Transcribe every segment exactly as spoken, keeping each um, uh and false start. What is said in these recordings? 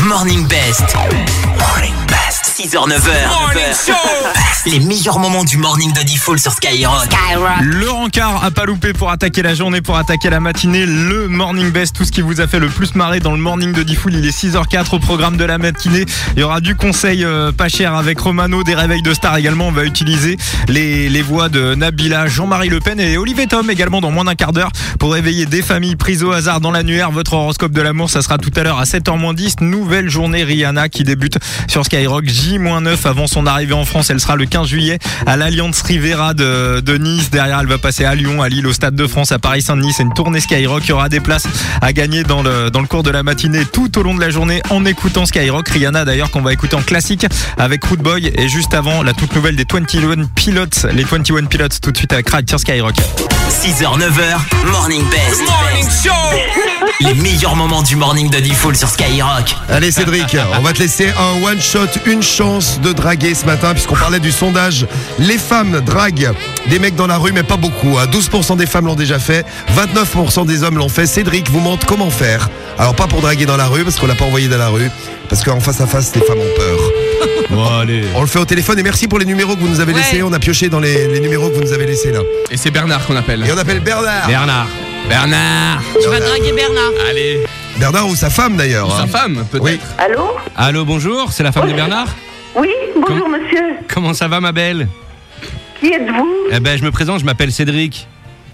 Morning Best. Morning Best. six heures neuf heures. Morning Show. Les meilleurs moments du morning de Diffoul sur Skyrock. Skyrock. Le rencard à pas louper pour attaquer la journée, pour attaquer la matinée. Le Morning Best, tout ce qui vous a fait le plus marrer dans le morning de Diffoul. Il est six heures quatre au programme de la matinée. Il y aura du conseil euh, pas cher avec Romano, des réveils de stars également. On va utiliser les, les voix de Nabila, Jean-Marie Le Pen et Olivier Tom également dans moins d'un quart d'heure pour réveiller des familles prises au hasard dans l'annuaire. Votre horoscope de l'amour, ça sera tout à l'heure à sept heures moins dix. Nouvelle journée Rihanna qui débute sur Skyrock. J neuf avant son arrivée en France. Elle sera le quinze juillet à l'Allianz Riviera de, de Nice. Derrière, elle va passer à Lyon, à Lille, au Stade de France, à Paris-Saint-Denis. C'est une tournée Skyrock. Il y aura des places à gagner dans le, dans le cours de la matinée tout au long de la journée en écoutant Skyrock. Rihanna d'ailleurs qu'on va écouter en classique avec Rude Boy et juste avant la toute nouvelle des vingt et un Pilots. Les vingt et un Pilots tout de suite avec Ride sur Skyrock. six heures neuf heures. Morning Best. Morning Show. Les meilleurs moments du morning de Diffoul sur Skyrock. Allez Cédric, on va te laisser un one shot, une chance de draguer ce matin puisqu'on parlait du sondage. Les femmes draguent des mecs dans la rue mais pas beaucoup. douze pour cent des femmes l'ont déjà fait, vingt-neuf pour cent des hommes l'ont fait. Cédric vous montre comment faire. Alors pas pour draguer dans la rue parce qu'on l'a pas envoyé dans la rue. Parce qu'en face à face les femmes ont peur. Bon, allez. On le fait au téléphone et merci pour les numéros que vous nous avez Ouais. laissés. On a pioché dans les, les numéros que vous nous avez laissés là. Et c'est Bernard qu'on appelle. Et on appelle Bernard. Bernard. Bernard. Tu vas draguer Bernard. Allez. Bernard ou sa femme d'ailleurs. Sa hein. femme, peut-être. Oui. Allô? Allô, bonjour, c'est la femme de Bernard. Oui, bonjour monsieur. Comment ça va ma belle? Qui êtes-vous? Eh ben je me présente, je m'appelle Cédric.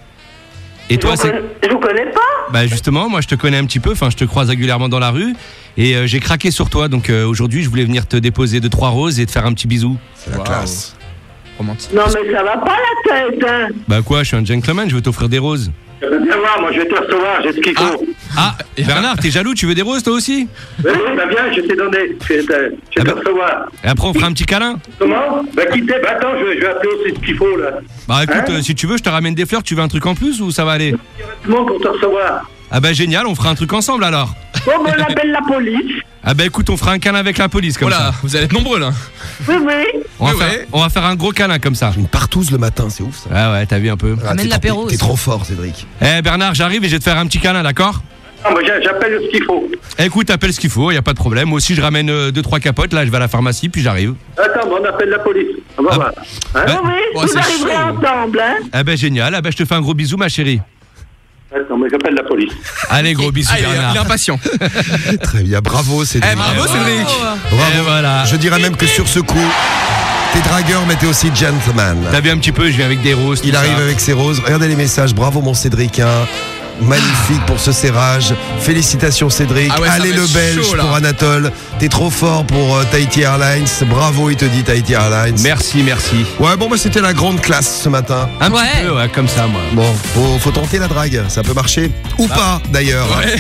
Et toi je, vous c'est... con- je vous connais pas. Bah justement, moi je te connais un petit peu, enfin je te croise régulièrement dans la rue et euh, j'ai craqué sur toi, donc euh, aujourd'hui je voulais venir te déposer deux trois roses et te faire un petit bisou. C'est la Wow. classe. Romantique. Non mais ça va pas la tête, hein. Bah quoi, je suis un gentleman, je veux t'offrir des roses. Je veux bien voir, moi je vais te recevoir, j'ai ce qu'il faut. Ah, Bernard, t'es jaloux, tu veux des roses toi aussi? Oui, bah viens, je t'ai donné, je vais te, je vais Ah te bah. recevoir. Et après on fera un petit câlin. Comment? Bah quittez, bah attends, je, je vais appeler aussi ce qu'il faut là. Bah écoute, Hein euh, si tu veux je te ramène des fleurs, tu veux un truc en plus ou ça va aller? Tout le monde pour te recevoir. Ah bah génial, on fera un truc ensemble alors. Bon, ben, on appelle la police. Ah bah écoute, on fera un câlin avec la police comme Voilà, ça. vous allez être nombreux là. Oui, oui. On va, Oui, faire, ouais. on va faire un gros câlin comme ça. Une partouze le matin, c'est ouf ça. Ah ouais, t'as vu un peu. Ah, Amène t'es l'apéro trop- T'es aussi. trop fort Cédric. Eh Bernard, j'arrive et je vais te faire un petit câlin, d'accord? Non, bah j'a- j'appelle ce qu'il faut. Écoute, appelle ce qu'il faut, y a pas de problème. Moi aussi je ramène euh, deux trois capotes, là je vais à la pharmacie puis j'arrive. Attends, bah, on appelle la police. On va Ah. voir. Hein? Ouais. Oui, Oh, vous c'est arriverez chaud. ensemble, hein. Ah ben génial, ah ben je te fais un gros bisou ma chérie. Attends, mais j'appelle la police. Allez gros bisous Ah, il, est, il est Bernard. impatient. Très bien, bravo Cédric. Eh, bravo Cédric. Bravo. Et voilà. Je dirais même que sur ce coup, t'es dragueur mais t'es aussi gentleman. T'as vu un petit peu, je viens avec des roses. Il tout arrive ça. avec ses roses. Regardez les messages. Bravo mon Cédric. hein. Magnifique pour ce serrage. Félicitations Cédric. Ah ouais, ça Allez va le être belge chaud, là. pour Anatole. T'es trop fort pour euh, Tahiti Airlines. Bravo, il te dit Tahiti Airlines. Merci, merci. Ouais, bon, bah c'était la grande classe ce matin. Un Ouais. petit peu, ouais, comme ça moi. Bon, faut, faut tenter la drague. Ça peut marcher. Ou pas d'ailleurs. Ouais.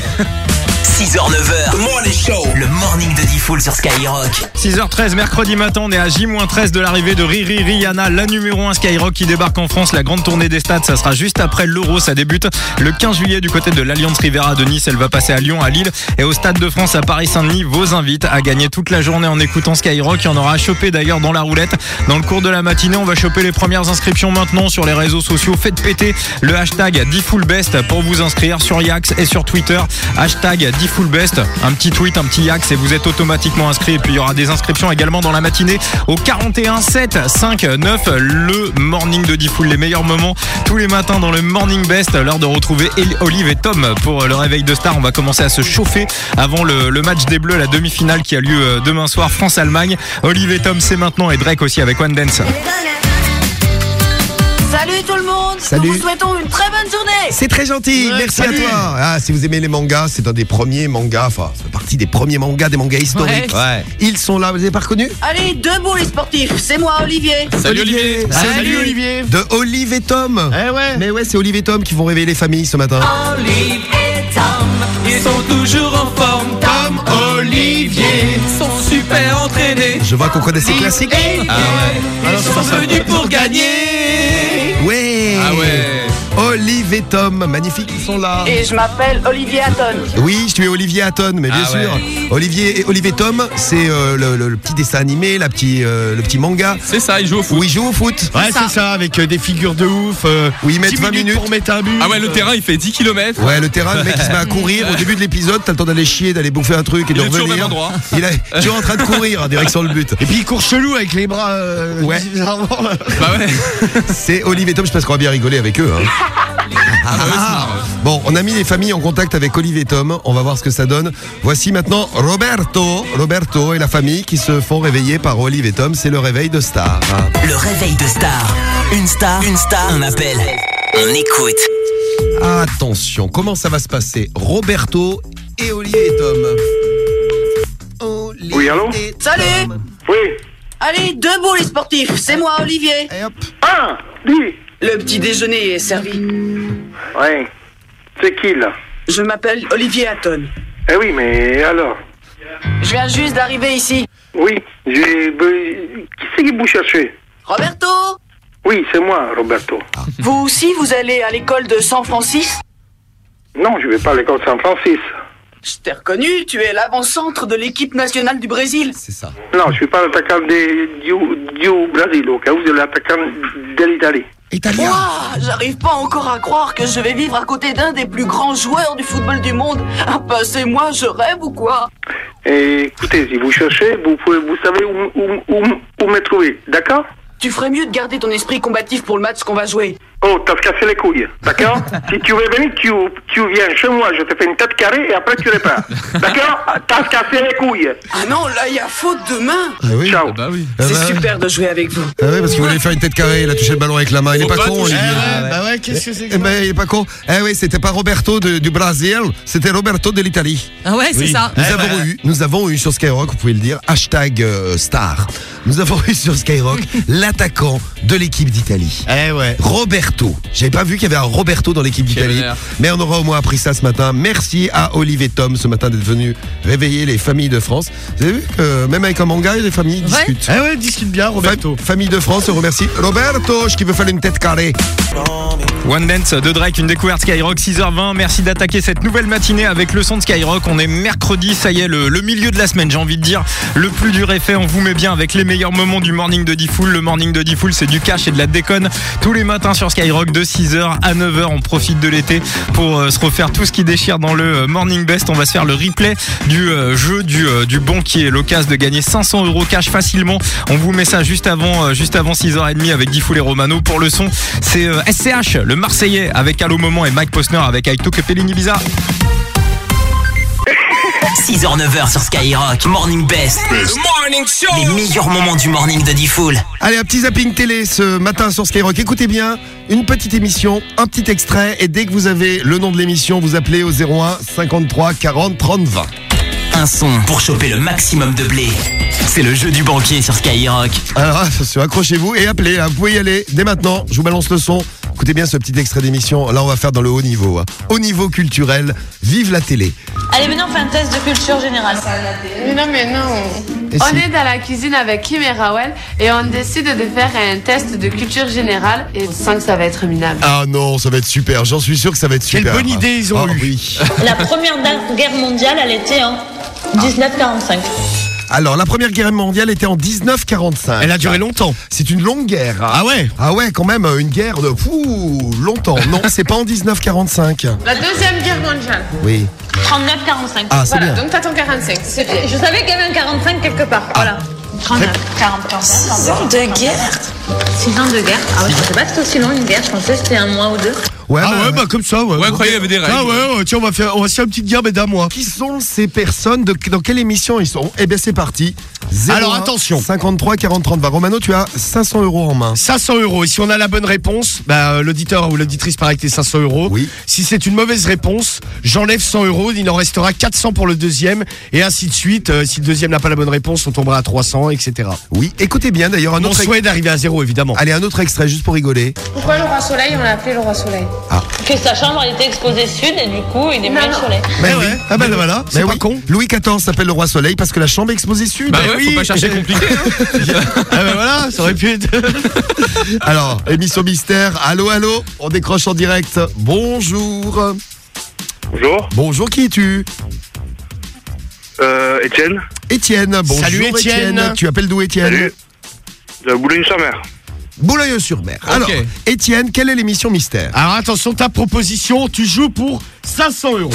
six heures neuf heures. Morning Show. Le morning de Diffoul sur Skyrock. six heures treize, mercredi matin, on est à J treize de l'arrivée de Riri Rihanna, la numéro un Skyrock qui débarque en France. La grande tournée des stades, ça sera juste après l'Euro. Ça débute le quinze juillet du côté de l'Allianz Riviera de Nice. Elle va passer à Lyon, à Lille et au Stade de France à Paris-Saint-Denis. Vos invites à gagner toute la journée en écoutant Skyrock. Il y en aura à choper d'ailleurs dans la roulette. Dans le cours de la matinée, on va choper les premières inscriptions maintenant sur les réseaux sociaux. Faites péter le hashtag DiffoulBest pour vous inscrire sur Yax et sur Twitter. Hashtag DiffoulBest. Un petit tweet, un petit Yax et vous êtes automatiquement inscrit. Et puis il y aura des inscriptions également dans la matinée au quarante et un sept cinq neuf. Le morning de Diffoul, les meilleurs moments tous les matins dans le Morning Best. L'heure de retrouver El- Olive et Tom pour le réveil de star. On va commencer à se chauffer avant le, le match des Bleus, la demi-finale qui a lieu euh, demain soir, France-Allemagne. Olive et Tom, c'est maintenant et Drake aussi avec One Dance. Salut tout le monde. Salut. Nous vous souhaitons une très bonne journée. C'est très gentil, Ouais, merci salut. à toi. Ah, si vous aimez les mangas, c'est un des premiers mangas, enfin, ça fait partie des premiers mangas, des mangas historiques. Ouais. Ouais. Ils sont là, vous les avez pas reconnus? Allez, debout les sportifs. C'est moi Olivier. Salut Olivier. Salut, Olivier. De Olive et Tom. Eh ouais. Mais ouais, c'est Olive et Tom qui vont réveiller les familles ce matin. Olive et Tom, ils sont toujours en forme. Tom, Olivier, sont super entraînés. Je vois qu'on connaît ces classiques. Et ils sont venus pour gagner. Ouais. Ah ouais. Olive et Tom, magnifique, ils sont là. Et je m'appelle Olivier Hatton. Oui, je suis Olivier Hatton, mais bien Ah sûr. ouais. Olivier et Olivier Tom, c'est euh, le, le- le petit dessin animé, la petit, euh, le petit manga C'est ça, il joue au foot. où ils jouent au foot. Ouais, c'est ça, avec euh, des figures de ouf. Euh, Où ils mettent dix vingt minutes. pour mettre un but. Ah ouais, le euh, terrain il fait dix kilomètres. Ouais, le terrain, le mec il se met à courir. Au début de l'épisode, t'as le temps d'aller chier, d'aller bouffer un truc et Il de est toujours au revenir. même endroit. Il est toujours en train de courir en direction le but. Et puis il court chelou avec les bras. Euh, Ouais. bizarrement. Bah ouais. C'est Olivier et Tom, je pense qu'on va bien rigoler avec eux. Hein. Ah bah ouais, c'est marrant. Bon, on a mis les familles en contact avec Olivier et Tom. On va voir ce que ça donne. Voici maintenant Roberto. Roberto et la famille qui se font réveiller par Olivier et Tom. C'est le réveil de Star. Le réveil de Star. Une star, une star, un appel. On écoute. Attention, comment ça va se passer? Roberto et Olivier et Tom. Olivier Oui, allô et Salut. Tom. Oui. Allez, debout les sportifs, c'est moi Olivier. Et hop. Ah, dis. Le petit déjeuner est servi. Ouais. C'est qui, là? Je m'appelle Olivier Hatton. Eh oui, mais alors? Je viens juste d'arriver ici. Oui, j'ai... be- Qui c'est qui vous cherchez? Roberto, Oui, c'est moi, Roberto. vous aussi vous allez à l'école de San Francis? Non, je vais pas à l'école San Francis. Je t'ai reconnu, tu es l'avant-centre de l'équipe nationale du Brésil. C'est ça. Non, je suis pas l'attaquant des- du, du Brésil, au cas où c'est l'attaquant de l'Italie. Italien. Ouah, j'arrive pas encore à croire que je vais vivre à côté d'un des plus grands joueurs du football du monde. Ah bah c'est moi, je rêve ou quoi? Et écoutez, si vous cherchez, vous pouvez, vous savez où, où, où, où me trouver, d'accord? Tu ferais mieux de garder ton esprit combatif pour le match qu'on va jouer. Oh, t'as cassé les couilles, d'accord? Si tu veux venir, tu, tu viens chez moi, je te fais une tête carrée et après tu repars. D'accord? T'as cassé les couilles. Ah non, là il y a faute de main. Ah oui. Ciao. Ah bah oui. Ah C'est bah, super de jouer avec vous. Ah oui, parce qu'il voulait faire une tête carrée, il a touché le ballon avec la main. Il est Faut pas pas con, toucher. Olivier. Ah ouais, bah ouais, qu'est-ce que c'est que Eh ça ben, il est pas con. Eh oui, c'était pas Roberto de- du Brésil, c'était Roberto de l'Italie. Ah ouais, c'est Oui. ça. Nous Eh avons ben. eu, nous avons eu sur Skyrock, vous pouvez le dire, hashtag euh, star. Nous avons eu sur Skyrock l'attaquant de l'équipe d'Italie. Eh ouais. Roberto. J'avais pas vu qu'il y avait un Roberto dans l'équipe Quel d'Italie. honneur. Mais on aura au moins appris ça ce matin. Merci à Olivier Tom ce matin d'être venu réveiller les familles de France. Vous avez vu que même avec un manga, les familles Ouais. discutent. Eh ouais, discute bien, Roberto. Fa- famille de France, on remercie Roberto, qui veut faire une tête carrée. One Dance de Drake, une découverte Skyrock, six heures vingt. Merci d'attaquer cette nouvelle matinée avec le son de Skyrock. On est mercredi, ça y est, le, le milieu de la semaine, j'ai envie de dire. Le plus dur est fait, on vous met bien avec les meilleurs moments du morning de Diffoul. Le morning de Diffoul, c'est du cash et de la déconne. Tous les matins sur Skyrock, de six heures à neuf heures, on profite de l'été pour euh, se refaire tout ce qui déchire dans le euh, Morning Best. On va se faire le replay du euh, jeu du, euh, du bon qui est l'occasion de gagner cinq cents euros cash facilement. On vous met ça juste avant, euh, juste avant six heures trente avec Diffoul et Romano. Pour le son, c'est euh, S C H, le Marseillais avec Allo Moment et Mike Posner avec I Took a Pelin Ibiza. six heures neuf heures sur Skyrock. Morning Best. Morning Show. Les meilleurs moments du morning de Diffoul. Allez, un petit zapping télé ce matin sur Skyrock. Écoutez bien, une petite émission, un petit extrait, et dès que vous avez le nom de l'émission, vous appelez au zéro un cinquante-trois quarante trente vingt. Un son pour choper le maximum de blé. C'est le jeu du banquier sur Skyrock. Alors, attention, accrochez-vous et appelez. Hein. Vous pouvez y aller dès maintenant. Je vous balance le son. Écoutez bien ce petit extrait d'émission. Là, on va faire dans le haut niveau. Hein. Haut niveau culturel. Vive la télé. Allez, venez, on fait un test de culture générale. Mais non, mais non. Et On si- est dans la cuisine avec Kim et Rawel et on décide de faire un test de culture générale et on sent que ça va être minable. Ah non, ça va être super. J'en suis sûr que ça va être Quelle super. bonne idée ils ont Ah, eu. oui. La première guerre mondiale, elle était en dix-neuf quarante-cinq. Alors, la première guerre mondiale était en dix-neuf quarante-cinq. Elle a duré longtemps. C'est une longue guerre. Ah ouais. Ah ouais, quand même, une guerre de fou, longtemps. Non, c'est pas en dix-neuf quarante-cinq. La deuxième guerre mondiale. Oui. trente-neuf quarante-cinq. Ah, c'est Voilà, bien. donc t'as ton quarante-cinq, c'est bien. Je savais qu'il y avait un quarante-cinq quelque part. Voilà. trente-neuf, quarante, six ans de guerre. six ans de guerre. Ah ouais, je pensais pas que c'était aussi long une guerre. Je pensais que c'était un mois ou deux. Ouais, Ah bah, ouais, bah comme ça, ouais. Ouais, croyez, il y avait des règles. Ah ouais, ouais, tiens, on va faire, on va se faire une petite guerre, mais d'un mois. Qui sont ces personnes de, Dans quelle émission ils sont Eh bien, c'est parti. zéro un Alors, attention. cinquante-trois quarante trente vingt. Romano, tu as cinq cents euros en main. cinq cents euros. Et si on a la bonne réponse, bah, euh, l'auditeur ou l'auditrice paraît que t'es cinq cents euros. Oui. Si c'est une mauvaise réponse, j'enlève cent euros. Il en restera quatre cents pour le deuxième. Et ainsi de suite. Euh, si le deuxième n'a pas la bonne réponse, on tombera à trois cents, et cetera. Oui, écoutez bien d'ailleurs un Mon autre. ex- souhait est d'arriver à zéro, évidemment. Allez, un autre extrait juste pour rigoler. Pourquoi le roi soleil, on l'a appelé le roi soleil? Que sa chambre elle était exposée sud et du coup il est Non, mis le non. soleil. Mais Eh ouais. Ah bah voilà, c'est Mais pas oui. con. Louis quatorze s'appelle le roi soleil parce que la chambre est exposée sud. Bah Eh ouais. oui. Faut pas chercher compliqué. Hein. Ah ben voilà, ça aurait pu être. Alors, émission mystère. Allô, allô. On décroche en direct. Bonjour. Bonjour. Bonjour, qui es-tu? Euh, Étienne. Étienne. Bonjour, Salut, Étienne. Tu appelles d'où, Étienne? Salut. De Boulogne-sur-Mer. Boulogne-sur-Mer. Ok. Alors, Étienne, quelle est l'émission mystère? Alors attention, ta proposition, tu joues pour cinq cents euros.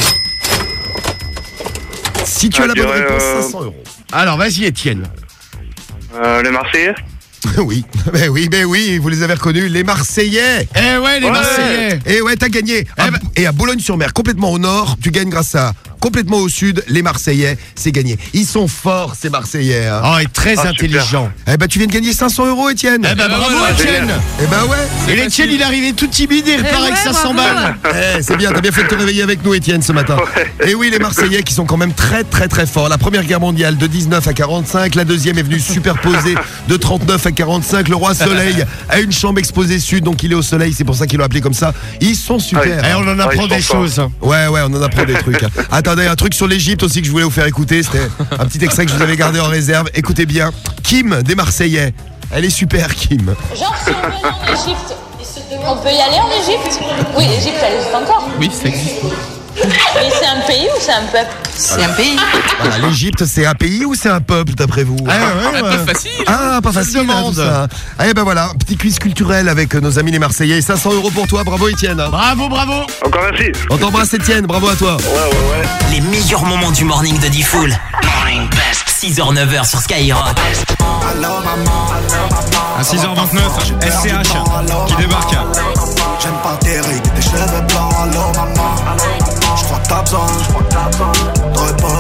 Si tu Ah, as la je bonne dirais, réponse, euh, cinq cents euros. Alors vas-y, Étienne. Euh, les Marseillais. Oui, mais oui, mais oui, vous les avez reconnus, les Marseillais. Eh ouais, les Ouais. Marseillais. Et ouais, t'as gagné. À- ben- Et à Boulogne-sur-Mer, complètement au nord, tu gagnes grâce à complètement au sud, les Marseillais, c'est gagné. Ils sont forts, ces Marseillais. Hein. Oh, et très Ah, intelligent. Eh ben, tu viens de gagner cinq cents euros, Étienne. Eh ben bravo, voilà, Étienne. Eh ben ouais. Et l'Étienne, il est arrivé tout timide et il repart Eh avec ouais, cinq cents bravo. balles. Eh, c'est bien, t'as bien fait de te réveiller avec nous, Étienne, ce matin. Et oui, les Marseillais qui sont quand même très, très, très forts. La première guerre mondiale de dix-neuf à quarante-cinq, la deuxième est venue superposer de trente-neuf à quarante-cinq. Le roi Soleil a une chambre exposée sud, donc il est au soleil, c'est pour ça qu'ils l'ont appelé comme ça. Ils sont super. Ah, Eh, on en Ah, apprend ils des sont forts. choses. Ouais, ouais, on en apprend des trucs. Attendez, un truc sur l'Égypte aussi que je voulais vous faire écouter. C'était un petit extrait que je vous avais gardé en réserve. Écoutez bien. Kim des Marseillais. Elle est super, Kim. Genre, si on veut aller en Égypte, on peut y aller en Égypte? Oui, l'Égypte, elle existe encore. Oui, ça existe. Mais c'est un pays ou c'est un peuple? C'est un pays. Voilà, l'Égypte, c'est un pays ou c'est un peuple, d'après vous? Ah, ouais, Un ouais. peu facile. Ah, pas facile, hein, demande. tout ça. Eh ben voilà, petit quiz culturel avec nos amis les Marseillais. cinq cents euros pour toi, bravo Étienne. Bravo, bravo. Encore merci. On t'embrasse Étienne, bravo à toi. Ouais, ouais, ouais. Les meilleurs moments du morning de Diffoul. Morning Best. six heures neuf heures sur Skyrock. À six heures vingt-neuf, S C H qui débarque. J'aime pas tes rides, tes cheveux blancs, allô maman. J'crois que t'as besoin, j'crois que t'as besoin de repos.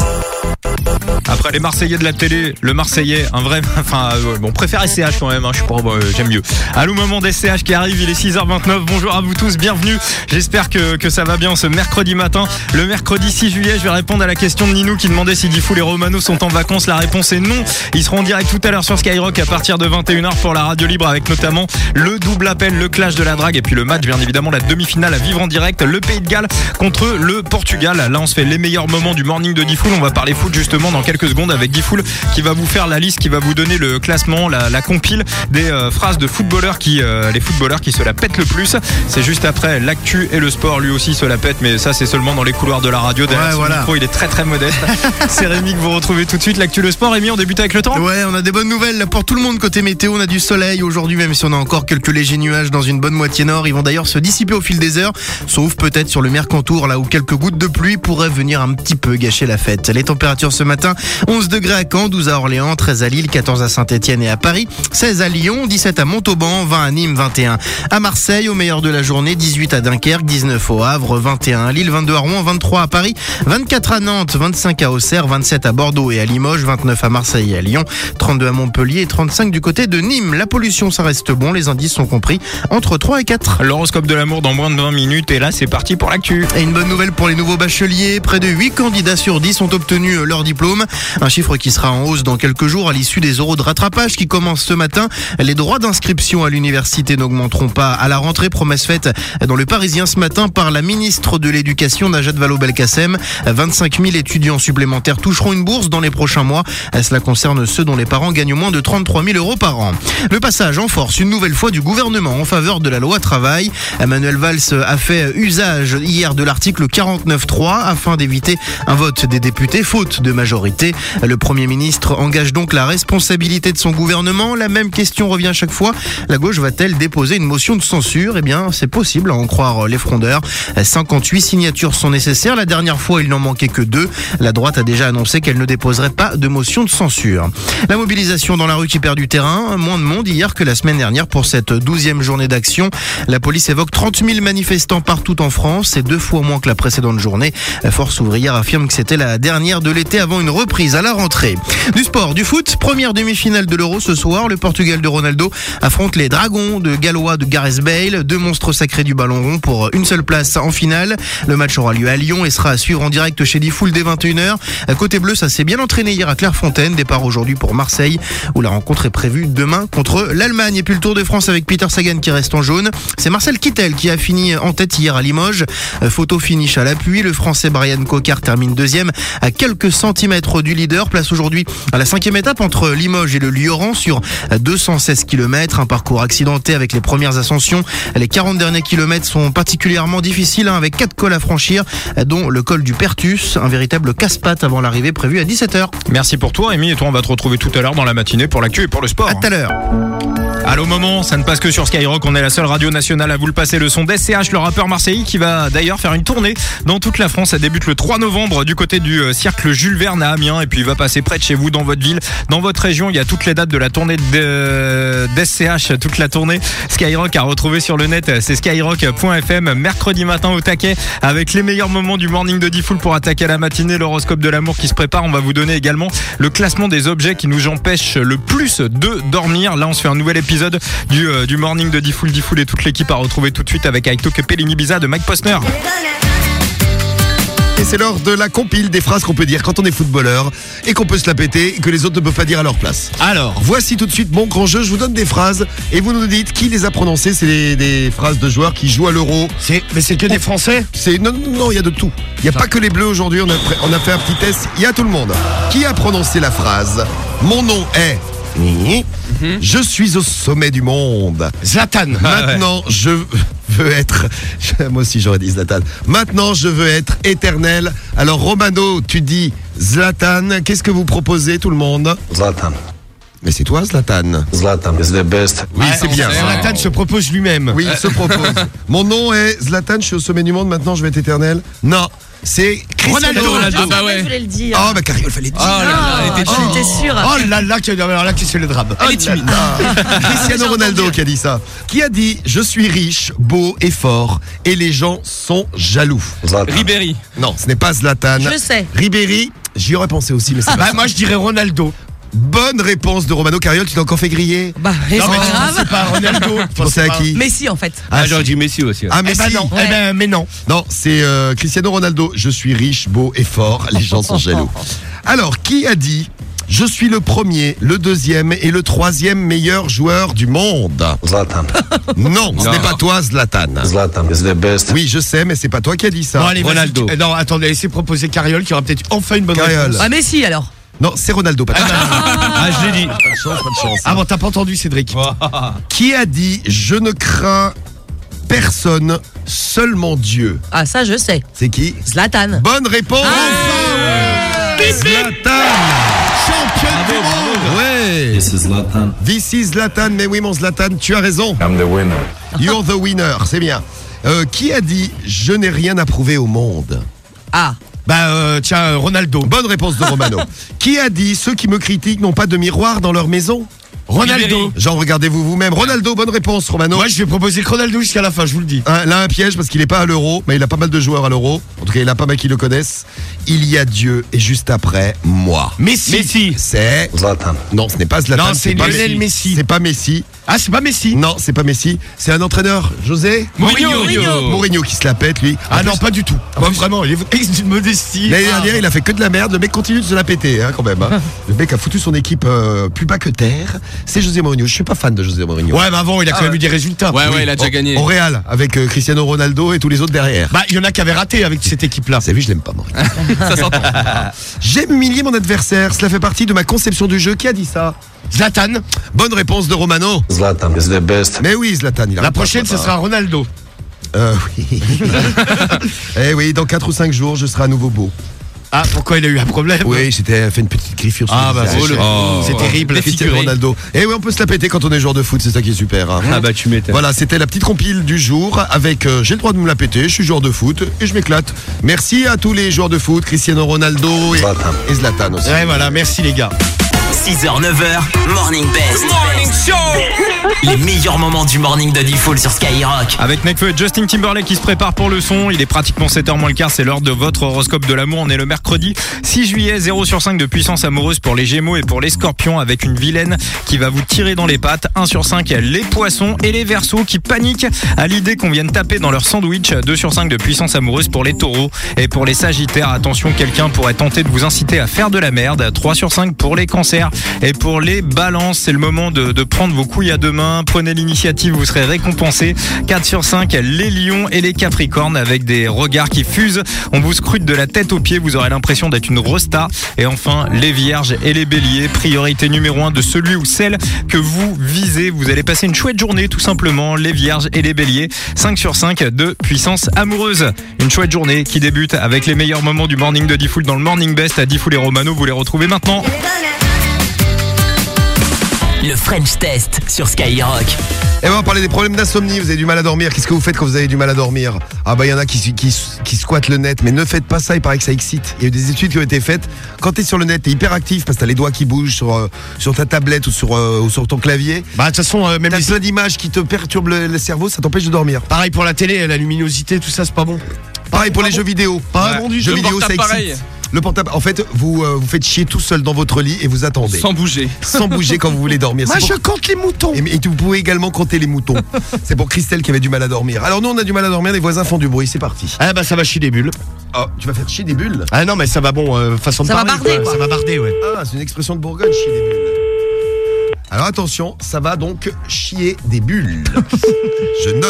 Après les Marseillais de la télé, le Marseillais, un vrai. Enfin, euh, bon, préfère S C H quand même, hein, je sais pas, bah, euh, j'aime mieux. Allô, moment d'S C H qui arrive, il est six heures vingt-neuf. Bonjour à vous tous, bienvenue. J'espère que, que ça va bien ce mercredi matin. Le mercredi six juillet, je vais répondre à la question de Ninou qui demandait si Diffoul et Romano sont en vacances. La réponse est non. Ils seront en direct tout à l'heure sur Skyrock à partir de vingt et une heures pour la radio libre avec notamment le double appel, le clash de la drague et puis le match, bien évidemment, la demi-finale à vivre en direct. Le Pays de Galles contre le Portugal. Là, on se fait les meilleurs moments du morning de Diffoul. On va parler foot justement dans quelques secondes avec Diffoul qui va vous faire la liste, qui va vous donner le classement, la, la compile des euh, phrases de footballeurs qui, euh, les footballeurs qui se la pètent le plus. C'est juste après l'actu et le sport, lui aussi se la pète, mais ça c'est seulement dans les couloirs de la radio. Derrière Ouais, son voilà. micro, il est très très modeste. C'est Rémi que vous retrouvez tout de suite. L'actu, le sport. Rémi, on débute avec le temps. Ouais, on a des bonnes nouvelles là, pour tout le monde côté météo. On a du soleil aujourd'hui, même si on a encore quelques légers nuages dans une bonne moitié nord. Ils vont d'ailleurs se dissiper au fil des heures, sauf peut-être sur le Mercantour, là où quelques gouttes de pluie pourraient venir un petit peu gâcher la fête. Les températures ce matin, onze degrés à Caen, douze à Orléans, treize à Lille, quatorze à Saint-Etienne et à Paris, seize à Lyon, dix-sept à Montauban, vingt à Nîmes, vingt et un à Marseille. Au meilleur de la journée, dix-huit à Dunkerque, dix-neuf au Havre, vingt et un à Lille, vingt-deux à Rouen, vingt-trois à Paris, vingt-quatre à Nantes, vingt-cinq à Auxerre, vingt-sept à Bordeaux et à Limoges, vingt-neuf à Marseille et à Lyon, trente-deux à Montpellier et trente-cinq du côté de Nîmes. La pollution, ça reste bon, les indices sont compris entre trois et quatre. L'horoscope de l'amour dans moins de vingt minutes et là c'est parti pour l'actu. Et une bonne nouvelle pour les nouveaux bacheliers, près de huit candidats sur dix ont obtenu leur diplôme, un chiffre qui sera en hausse dans quelques jours à l'issue des oraux de rattrapage qui commencent ce matin. Les droits d'inscription à l'université n'augmenteront pas à la rentrée, promesse faite dans le Parisien ce matin par la ministre de l'Éducation Najat Vallaud-Belkacem. vingt-cinq mille étudiants supplémentaires toucheront une bourse dans les prochains mois. Cela concerne ceux dont les parents gagnent moins de trente-trois mille euros par an. Le passage en force une nouvelle fois du gouvernement en faveur de la loi travail. Manuel Valls a fait usage hier de l'article quarante-neuf trois afin d'éviter un vote des députés faute de majorité. Le Premier ministre engage donc la responsabilité de son gouvernement. La même question revient à chaque fois. La gauche va-t-elle déposer une motion de censure? Eh bien, c'est possible, à en croire les frondeurs. cinquante-huit signatures sont nécessaires. La dernière fois, il n'en manquait que deux. La droite a déjà annoncé qu'elle ne déposerait pas de motion de censure. La mobilisation dans la rue qui perd du terrain. Moins de monde hier que la semaine dernière pour cette douzième journée d'action. La police évoque trente mille manifestants partout en France. C'est deux fois moins que la précédente journée. La Force ouvrière affirme que c'était la dernière de l'été avant une reprise à la rentrée. Du sport, du foot, première demi-finale de l'Euro ce soir. Le Portugal de Ronaldo affronte les Dragons de Gallois de Gareth Bale. Deux monstres sacrés du ballon rond pour une seule place en finale. Le match aura lieu à Lyon et sera à suivre en direct chez Diffoul dès vingt et une heures. Côté bleu, ça s'est bien entraîné hier à Clairefontaine. Départ aujourd'hui pour Marseille où la rencontre est prévue demain contre l'Allemagne. Et puis le Tour de France avec Peter Sagan qui reste en jaune. C'est Marcel Kittel qui a fini en tête hier à Limoges. Photo finish à l'appui. Le Français Brian Cocard termine deuxième à quelques centimètres du leader. Place aujourd'hui à la cinquième étape entre Limoges et le Lioran sur deux cent seize kilomètres. Un parcours accidenté avec les premières ascensions. Les quarante derniers kilomètres sont particulièrement difficiles hein, avec quatre cols à franchir, dont le col du Pertus, un véritable casse-pattes avant l'arrivée prévue à dix-sept heures. Merci pour toi, Rémi. Et toi, on va te retrouver tout à l'heure dans la matinée pour l'actu et pour le sport. À tout à l'heure. Allô moment, ça ne passe que sur Skyrock, on est la seule radio nationale à vous le passer, le son d'S C H, le rappeur marseillais qui va d'ailleurs faire une tournée dans toute la France. Ça débute le trois novembre du côté du euh, Cercle Jules Verne à Amiens et puis il va passer près de chez vous, dans votre ville, dans votre région. Il y a toutes les dates de la tournée d'S C H, toute la tournée Skyrock à retrouver sur le net, c'est skyrock point f m. Mercredi matin au taquet avec les meilleurs moments du morning de Diffoul pour attaquer la matinée, l'horoscope de l'amour qui se prépare. On va vous donner également le classement des objets qui nous empêchent le plus de dormir. Là on se fait un nouvel épisode du, euh, du morning de Diffoul, Diffoul et toute l'équipe à retrouver tout de suite avec Aito Kepelini Biza de Mike Posner. Et c'est l'heure de la compile des phrases qu'on peut dire quand on est footballeur et qu'on peut se la péter et que les autres ne peuvent pas dire à leur place. Alors, voici tout de suite mon grand jeu. Je vous donne des phrases et vous nous dites qui les a prononcées. C'est des, des phrases de joueurs qui jouent à l'Euro. c'est, mais c'est que des Français. C'est non, non, non, il y a de tout. Il n'y a pas que les Bleus aujourd'hui. On a, on a fait un petit test. Il y a tout le monde. Qui a prononcé la phrase mon nom est Mm-hmm. Je suis au sommet du monde. Zlatan. Maintenant, ah ouais. je veux être... Moi aussi, j'aurais dit Zlatan. Maintenant, je veux être éternel. Alors, Romano, tu dis Zlatan. Qu'est-ce que vous proposez, tout le monde? Zlatan. Mais c'est toi, Zlatan. Zlatan is the best. Oui, c'est bien. Zlatan oh. se propose lui-même. Oui, il se propose. Mon nom est Zlatan, je suis au sommet du monde. Maintenant, je vais être éternel. Non. C'est Ronaldo. Ronaldo. Ah bah ouais. Je voulais le dire. Oh bah Carriole fallait le dire. Oh là là, elle était oh, j'étais sûre. Oh là là, alors là, c'est le drame. Elle est timide. Cristiano Ronaldo qui a dit ça. Qui a dit je suis riche, beau et fort et les gens sont jaloux. Zlatan. Ribéry. Non, ce n'est pas Zlatan. Je sais. Ribéry, j'y aurais pensé aussi, mais c'est pas. Bah moi je dirais Ronaldo. Bonne réponse de Romano. Carriole, tu t'es encore fait griller. Bah, c'est non, mais grave. c'est pas Ronaldo. Tu pensais à qui? Messi en fait. Ah, ah j'aurais dit Messi aussi. Ah, Messi. Eh ben non. Ouais. Eh ben, mais non. Non, c'est euh, Cristiano Ronaldo. Je suis riche, beau et fort. Les gens sont jaloux. Alors, qui a dit je suis le premier, le deuxième et le troisième meilleur joueur du monde? Zlatan. Non, ce n'est pas toi, Zlatan. Zlatan is the best. Oui, je sais, mais c'est pas toi qui as dit ça. Bon, allez, Ronaldo. Non, attendez, laissez proposer Carriole qui aura peut-être enfin une bonne Carriole. réponse. Ah Messi alors. Non, c'est Ronaldo. Pas de chance. Ah, je l'ai dit. Pas de chance, pas de chance. Ah bon, t'as pas entendu Cédric. Qui a dit je ne crains personne, seulement Dieu? Ah ça je sais. C'est qui? Zlatan. Bonne réponse. Ah, ouais. Zlatan, champion du monde. Ouais. This is Zlatan. This is Zlatan. Mais oui, mon Zlatan, tu as raison. I'm the winner. You're the winner. C'est bien. Euh, qui a dit je n'ai rien à prouver au monde? Ah. Bah euh, tiens, Ronaldo. Bonne réponse de Romano. Qui a dit ceux qui me critiquent n'ont pas de miroir dans leur maison? Ronaldo. Genre, regardez-vous vous-même. Ronaldo, bonne réponse, Romano. Moi je vais proposer Ronaldo jusqu'à la fin, je vous le dis. Hein, là, un piège parce qu'il n'est pas à l'Euro, mais il a pas mal de joueurs à l'Euro. En tout cas, il a pas mal qui le connaissent. Il y a Dieu et juste après, moi. Messi. Messi. C'est... Zlatan. Non, ce n'est pas Zlatan. Non, c'est pas Lionel Messi. C'est pas Messi. Ah, c'est pas Messi. Non, c'est pas Messi. C'est un entraîneur, José Mourinho. Mourinho qui se la pète, lui. Ah En non, plus, pas du tout. Moi vraiment, il est d'une modestie. L'année Ah. dernière, il a fait que de la merde. Le mec continue de se la péter, hein, quand même. Hein. Le mec a foutu son équipe euh, plus bas que terre. C'est José Mourinho. Je suis pas fan de José Mourinho. Ouais, mais avant, il a quand même eu des résultats. Ouais, ouais, il a déjà Au- gagné. Au Real, avec euh, Cristiano Ronaldo et tous les autres derrière. Bah, il y en a qui avaient raté avec cette équipe-là. Vous avez vu, je l'aime pas, Mourinho. Ça s'entend. J'aime humilier mon adversaire. Cela fait partie de ma conception du jeu. Qui a dit ça? Zlatan. Bonne réponse de Romano. Zlatan is the best. Mais oui, Zlatan. Il La arrête pas, prochaine, pas, ce pas. sera Ronaldo. Euh, oui. Eh oui, dans quatre ou cinq jours, je serai à nouveau beau. Ah, pourquoi il a eu un problème? Oui, j'étais fait une petite griffure sur Ah, le bah, visage. oh, le- Oh. c'est terrible. Cristiano Ronaldo. Et oui, on peut se la péter quand on est joueur de foot, c'est ça qui est super. Hein. Ah bah tu m'étonnes. Voilà, c'était la petite compile du jour avec euh, j'ai le droit de me la péter, je suis joueur de foot et je m'éclate. Merci à tous les joueurs de foot, Cristiano Ronaldo et Zlatan. et Zlatan aussi. Ouais, voilà, merci les gars. six heures neuf heures, Morning Best. Morning Show. Les meilleurs moments du morning de Diffoul sur Skyrock. Avec Nekfeu et Justin Timberlake qui se prépare pour le son. Il est pratiquement sept heures moins le quart, c'est l'heure de votre horoscope de l'amour. On est le mercredi six juillet, zéro sur cinq de puissance amoureuse pour les Gémeaux et pour les Scorpions avec une vilaine qui va vous tirer dans les pattes. un sur cinq, les Poissons et les Verseaux qui paniquent à l'idée qu'on vienne taper dans leur sandwich. deux sur cinq de puissance amoureuse pour les Taureaux et pour les Sagittaires. Attention, quelqu'un pourrait tenter de vous inciter à faire de la merde. trois sur cinq pour les Cancers et pour les Balances. C'est le moment de, de prendre vos couilles à deux mains demain. Prenez l'initiative, vous serez récompensés. quatre sur cinq, les lions et les capricornes avec des regards qui fusent. On vous scrute de la tête aux pieds, vous aurez l'impression d'être une rosta. Et enfin, les vierges et les béliers, priorité numéro un de celui ou celle que vous visez. Vous allez passer une chouette journée tout simplement, les vierges et les béliers. cinq sur cinq de puissance amoureuse. Une chouette journée qui débute avec les meilleurs moments du morning de Diffoul dans le Morning Best à Diffoul et Romano. Vous les retrouvez maintenant. Le French Test sur Skyrock. Et on va parler des problèmes d'insomnie. Vous avez du mal à dormir. Qu'est-ce que vous faites quand vous avez du mal à dormir? Ah bah il y en a qui, qui, qui squattent le net. Mais ne faites pas ça, il paraît que ça excite. Il y a eu des études qui ont été faites. Quand t'es sur le net, t'es hyper actif parce que t'as les doigts qui bougent sur, euh, sur ta tablette ou sur, euh, ou sur ton clavier. Bah de toute façon, euh, même t'as les... plein d'images qui te perturbent le, le cerveau, ça t'empêche de dormir. Pareil pour la télé, la luminosité, tout ça c'est pas bon. Pareil pour les jeux vidéo. Pas bon du jeux tout. vidéo, ça excite. Pareil. Le portable, en fait, vous euh, vous faites chier tout seul dans votre lit et vous attendez. Sans bouger. Sans bouger quand vous voulez dormir. Moi C'est je pour- compte les moutons. Et, et vous pouvez également compter les moutons. C'est pour Christelle qui avait du mal à dormir. Alors nous on a du mal à dormir, les voisins font du bruit, c'est parti. Ah bah ça va chier des bulles. Oh, tu vas faire chier des bulles? Ah non mais ça va bon, euh, façon de Ça va parler. barder, quoi. Ça va barder, ouais. Ah, c'est une expression de Bourgogne, chier des bulles. Alors attention, ça va donc chier des bulles. Je note.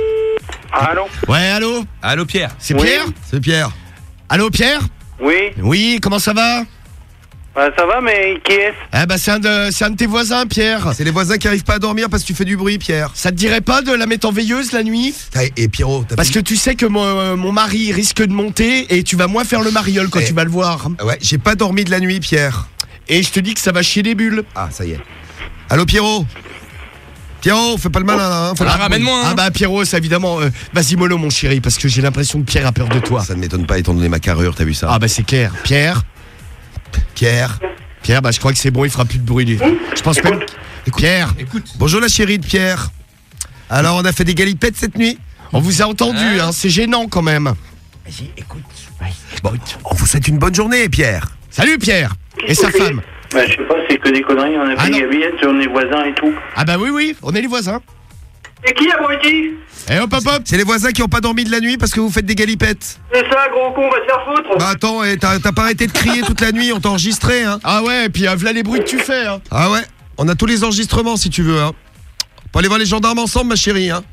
Allô? Ouais, allô? Allô Pierre. C'est Oui. Pierre? C'est Pierre. Allô Pierre? Oui, Oui, comment ça va? euh, ça va, mais qui est-ce? Ah bah c'est un, de, c'est un de tes voisins, Pierre. C'est les voisins qui arrivent pas à dormir parce que tu fais du bruit, Pierre. Ça te dirait pas de la mettre en veilleuse la nuit? Ah, Et, et Pierrot, t'as Parce que tu sais que mon, euh, mon mari risque de monter et tu vas moins faire le mariole quand Eh. tu vas le voir. Ouais, j'ai pas dormi de la nuit, Pierre. Et je te dis que ça va chier des bulles. Ah, ça y est. Allô, Pierrot? Pierrot, fais pas le malin, hein. Faut Ah, le- ramène-moi. hein. Ah bah Pierrot, c'est évidemment... euh, vas-y mollo mon chéri, parce que j'ai l'impression que Pierre a peur de toi. Ça ne m'étonne pas étant donné ma carrure, t'as vu ça? Ah bah c'est clair. Pierre? Pierre. Pierre, bah je crois que c'est bon, il fera plus de bruit lui. Je pense même... Pierre, Bonjour la chérie de Pierre. Alors on a fait des galipettes cette nuit? on vous a entendu, hein, c'est gênant quand même. Vas-y, écoute. Bon, on vous souhaite une bonne journée, Pierre. Salut Pierre. Et sa femme. Bah, je sais pas, c'est que des conneries, on a Ah pris non. des billettes, on est voisins et tout. Ah bah oui, oui, on est les voisins. Et qui abruti? Eh hop hop hop. C'est les voisins qui ont pas dormi de la nuit parce que vous faites des galipettes. C'est ça, gros con, va te faire foutre. Bah attends, eh, t'as t'as pas arrêté de crier toute la nuit, on t'a enregistré, hein. Ah ouais, et puis euh, voilà les bruits que tu fais, hein. Ah ouais, on a tous les enregistrements si tu veux, hein. On peut aller voir les gendarmes ensemble, ma chérie, hein.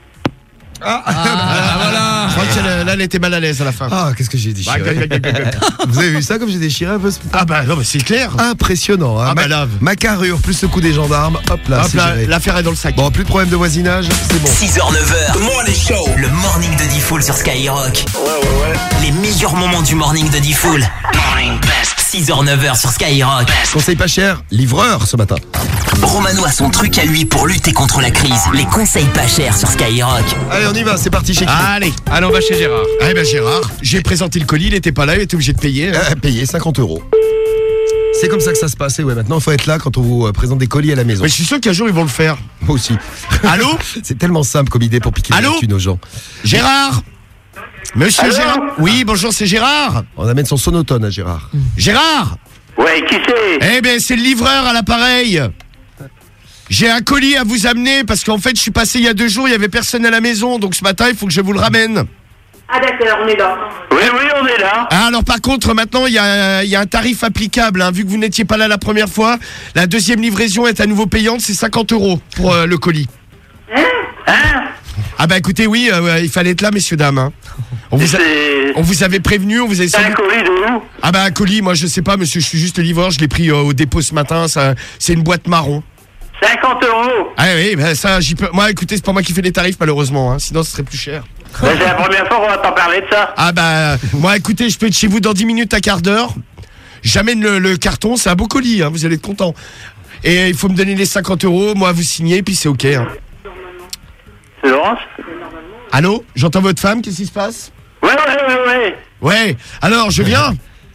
Ah, Ah, voilà. Je crois que là, là, elle était mal à l'aise à la fin. Ah, qu'est-ce que j'ai déchiré. Vous avez vu ça comme j'ai déchiré un peu ce... Ah bah non, mais c'est clair. Impressionnant, hein. Ah bah ma, là. ma carrure plus le coup des gendarmes, hop là, Hop c'est là, géré. l'affaire est dans le sac. Bon, plus de problème de voisinage, c'est bon. six heures neuf heures. The Morning Show. Le morning de Diffoul sur Skyrock. Ouais, ouais, ouais. Les meilleurs moments du morning de Diffoul. Morning Best. six heures neuf heures sur Skyrock. Conseil pas cher, livreur ce matin. Romano a son truc à lui pour lutter contre la crise. Les conseils pas chers sur Skyrock. Allez, on y va, c'est parti chez qui? Allez. Allez, on va chez Gérard. Ah ben Gérard, j'ai présenté le colis, il était pas là, il était obligé de payer. hein. Euh, Payer cinquante euros. C'est comme ça que ça se passe. Et ouais, maintenant il faut être là quand on vous euh, présente des colis à la maison. Mais je suis sûr qu'un jour ils vont le faire. Moi aussi. Allô? C'est tellement simple comme idée pour piquer Allô la thune aux gens. Gérard? Monsieur Allô? Gérard? Oui, bonjour, c'est Gérard. On amène son sonotone à Gérard. Gérard? Ouais, qui c'est? Eh ben c'est le livreur à l'appareil. J'ai un colis à vous amener parce qu'en fait je suis passé il y a deux jours, il y avait personne à la maison, donc ce matin il faut que je vous le ramène. Ah d'accord, on est là. Oui, oui, on est là. Ah, alors par contre maintenant il y a, il y a un tarif applicable, hein, vu que vous n'étiez pas là la première fois, la deuxième livraison est à nouveau payante, c'est cinquante euros pour euh, le colis. Hein? Ah bah écoutez oui, euh, ouais, il fallait être là messieurs dames. Hein. On, vous a- C'est... on vous avait prévenu, on vous avait... C'est un colis de où? Ah bah un colis, moi je sais pas monsieur, je suis juste le livreur, je l'ai pris euh, au dépôt ce matin, ça, c'est une boîte marron. cinquante euros. Ah oui, bah ça j'y peux... Moi écoutez, c'est pas moi qui fais les tarifs malheureusement, hein, sinon ce serait plus cher. Bah, c'est la première fois qu'on va t'en parler de ça. Ah bah, moi écoutez, je peux être chez vous dans dix minutes à quart d'heure. J'amène le, le carton, c'est un beau colis, hein, vous allez être content. Et il faut me donner les cinquante euros, moi vous signez, puis c'est ok. Hein. C'est Laurence? Allô? J'entends votre femme, qu'est-ce qui se passe? Ouais, ouais, ouais, ouais. Ouais, alors je viens.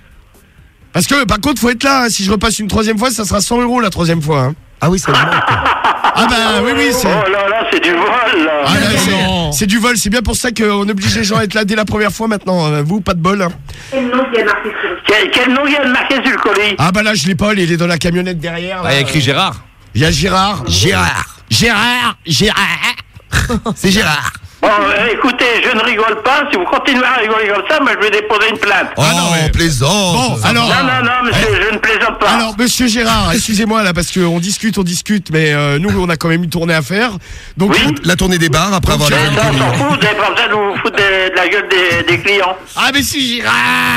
Parce que par contre, faut être là, hein. Si je repasse une troisième fois, ça sera cent euros la troisième fois. Hein. Ah oui, c'est vraiment. Ah bah oui, oui, c'est... Oh là là, c'est du vol, là. Ah, là, c'est, c'est du vol, c'est bien pour ça qu'on oblige les gens à être là dès la première fois maintenant. Euh, Vous, pas de bol. Hein. Quel nom il y a marqué sur le Quel, quel nom il y a de marqué sur le colis? Ah bah là, je l'ai pas, il est dans la camionnette derrière. Là. Ah, il y a écrit Gérard. Il y a Gérard. Gérard. Gérard. Gérard. C'est Gérard. Bon, Bon, euh, écoutez, je ne rigole pas. Si vous continuez à rigoler comme ça, moi, je vais déposer une plainte. Oh, non, ouais. plaisant. Bon, alors. Non, non, non, monsieur, Eh. je ne plaisante pas. Alors, monsieur Gérard, excusez-moi là, parce qu'on discute, on discute, mais euh, nous, on a quand même une tournée à faire. Donc, Oui. La tournée des bars après avoir Mais levé le ça, on s'en commis. fout, vous n'avez pas besoin de vous foutre de, de la gueule des, des clients. Ah, mais si Gérard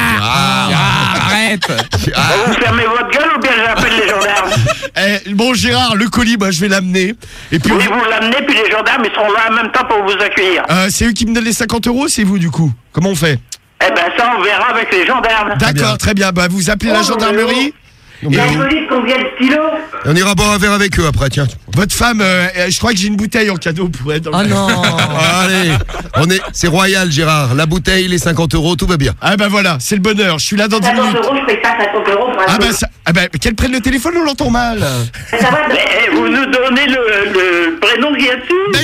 Ah, arrête. Bon, vous fermez votre gueule ou bien j'appelle les gendarmes. Eh, bon, Gérard, le colis, bah, je vais l'amener. Et puis, Oui, on- vous l'amenez, puis les gendarmes, ils seront là en même temps pour vous accueillir. euh, c'est eux qui me donnent les cinquante euros, c'est vous, du coup. Comment on fait? Eh ben, ça, on verra avec les gendarmes. D'accord, très bien. Bah, vous appelez la Oh, gendarmerie. Il y a un colis, combien de kilos? On ira boire un verre avec eux après, tiens. Votre femme, euh, je crois que j'ai une bouteille en cadeau pour elle. Dans Oh le- non. Allez, on est, c'est royal, Gérard. La bouteille, les cinquante euros, tout va bien. Ah bah voilà, c'est le bonheur. Je suis là dans dix cinquante minutes. euros, je paye pas cinquante euros pour un Ah bah, colis. ça, ah bah qu'elle prenne le téléphone, on l'entend mal. Ça va, Mais vous nous donnez le, le prénom qu'il y a dessus? Ben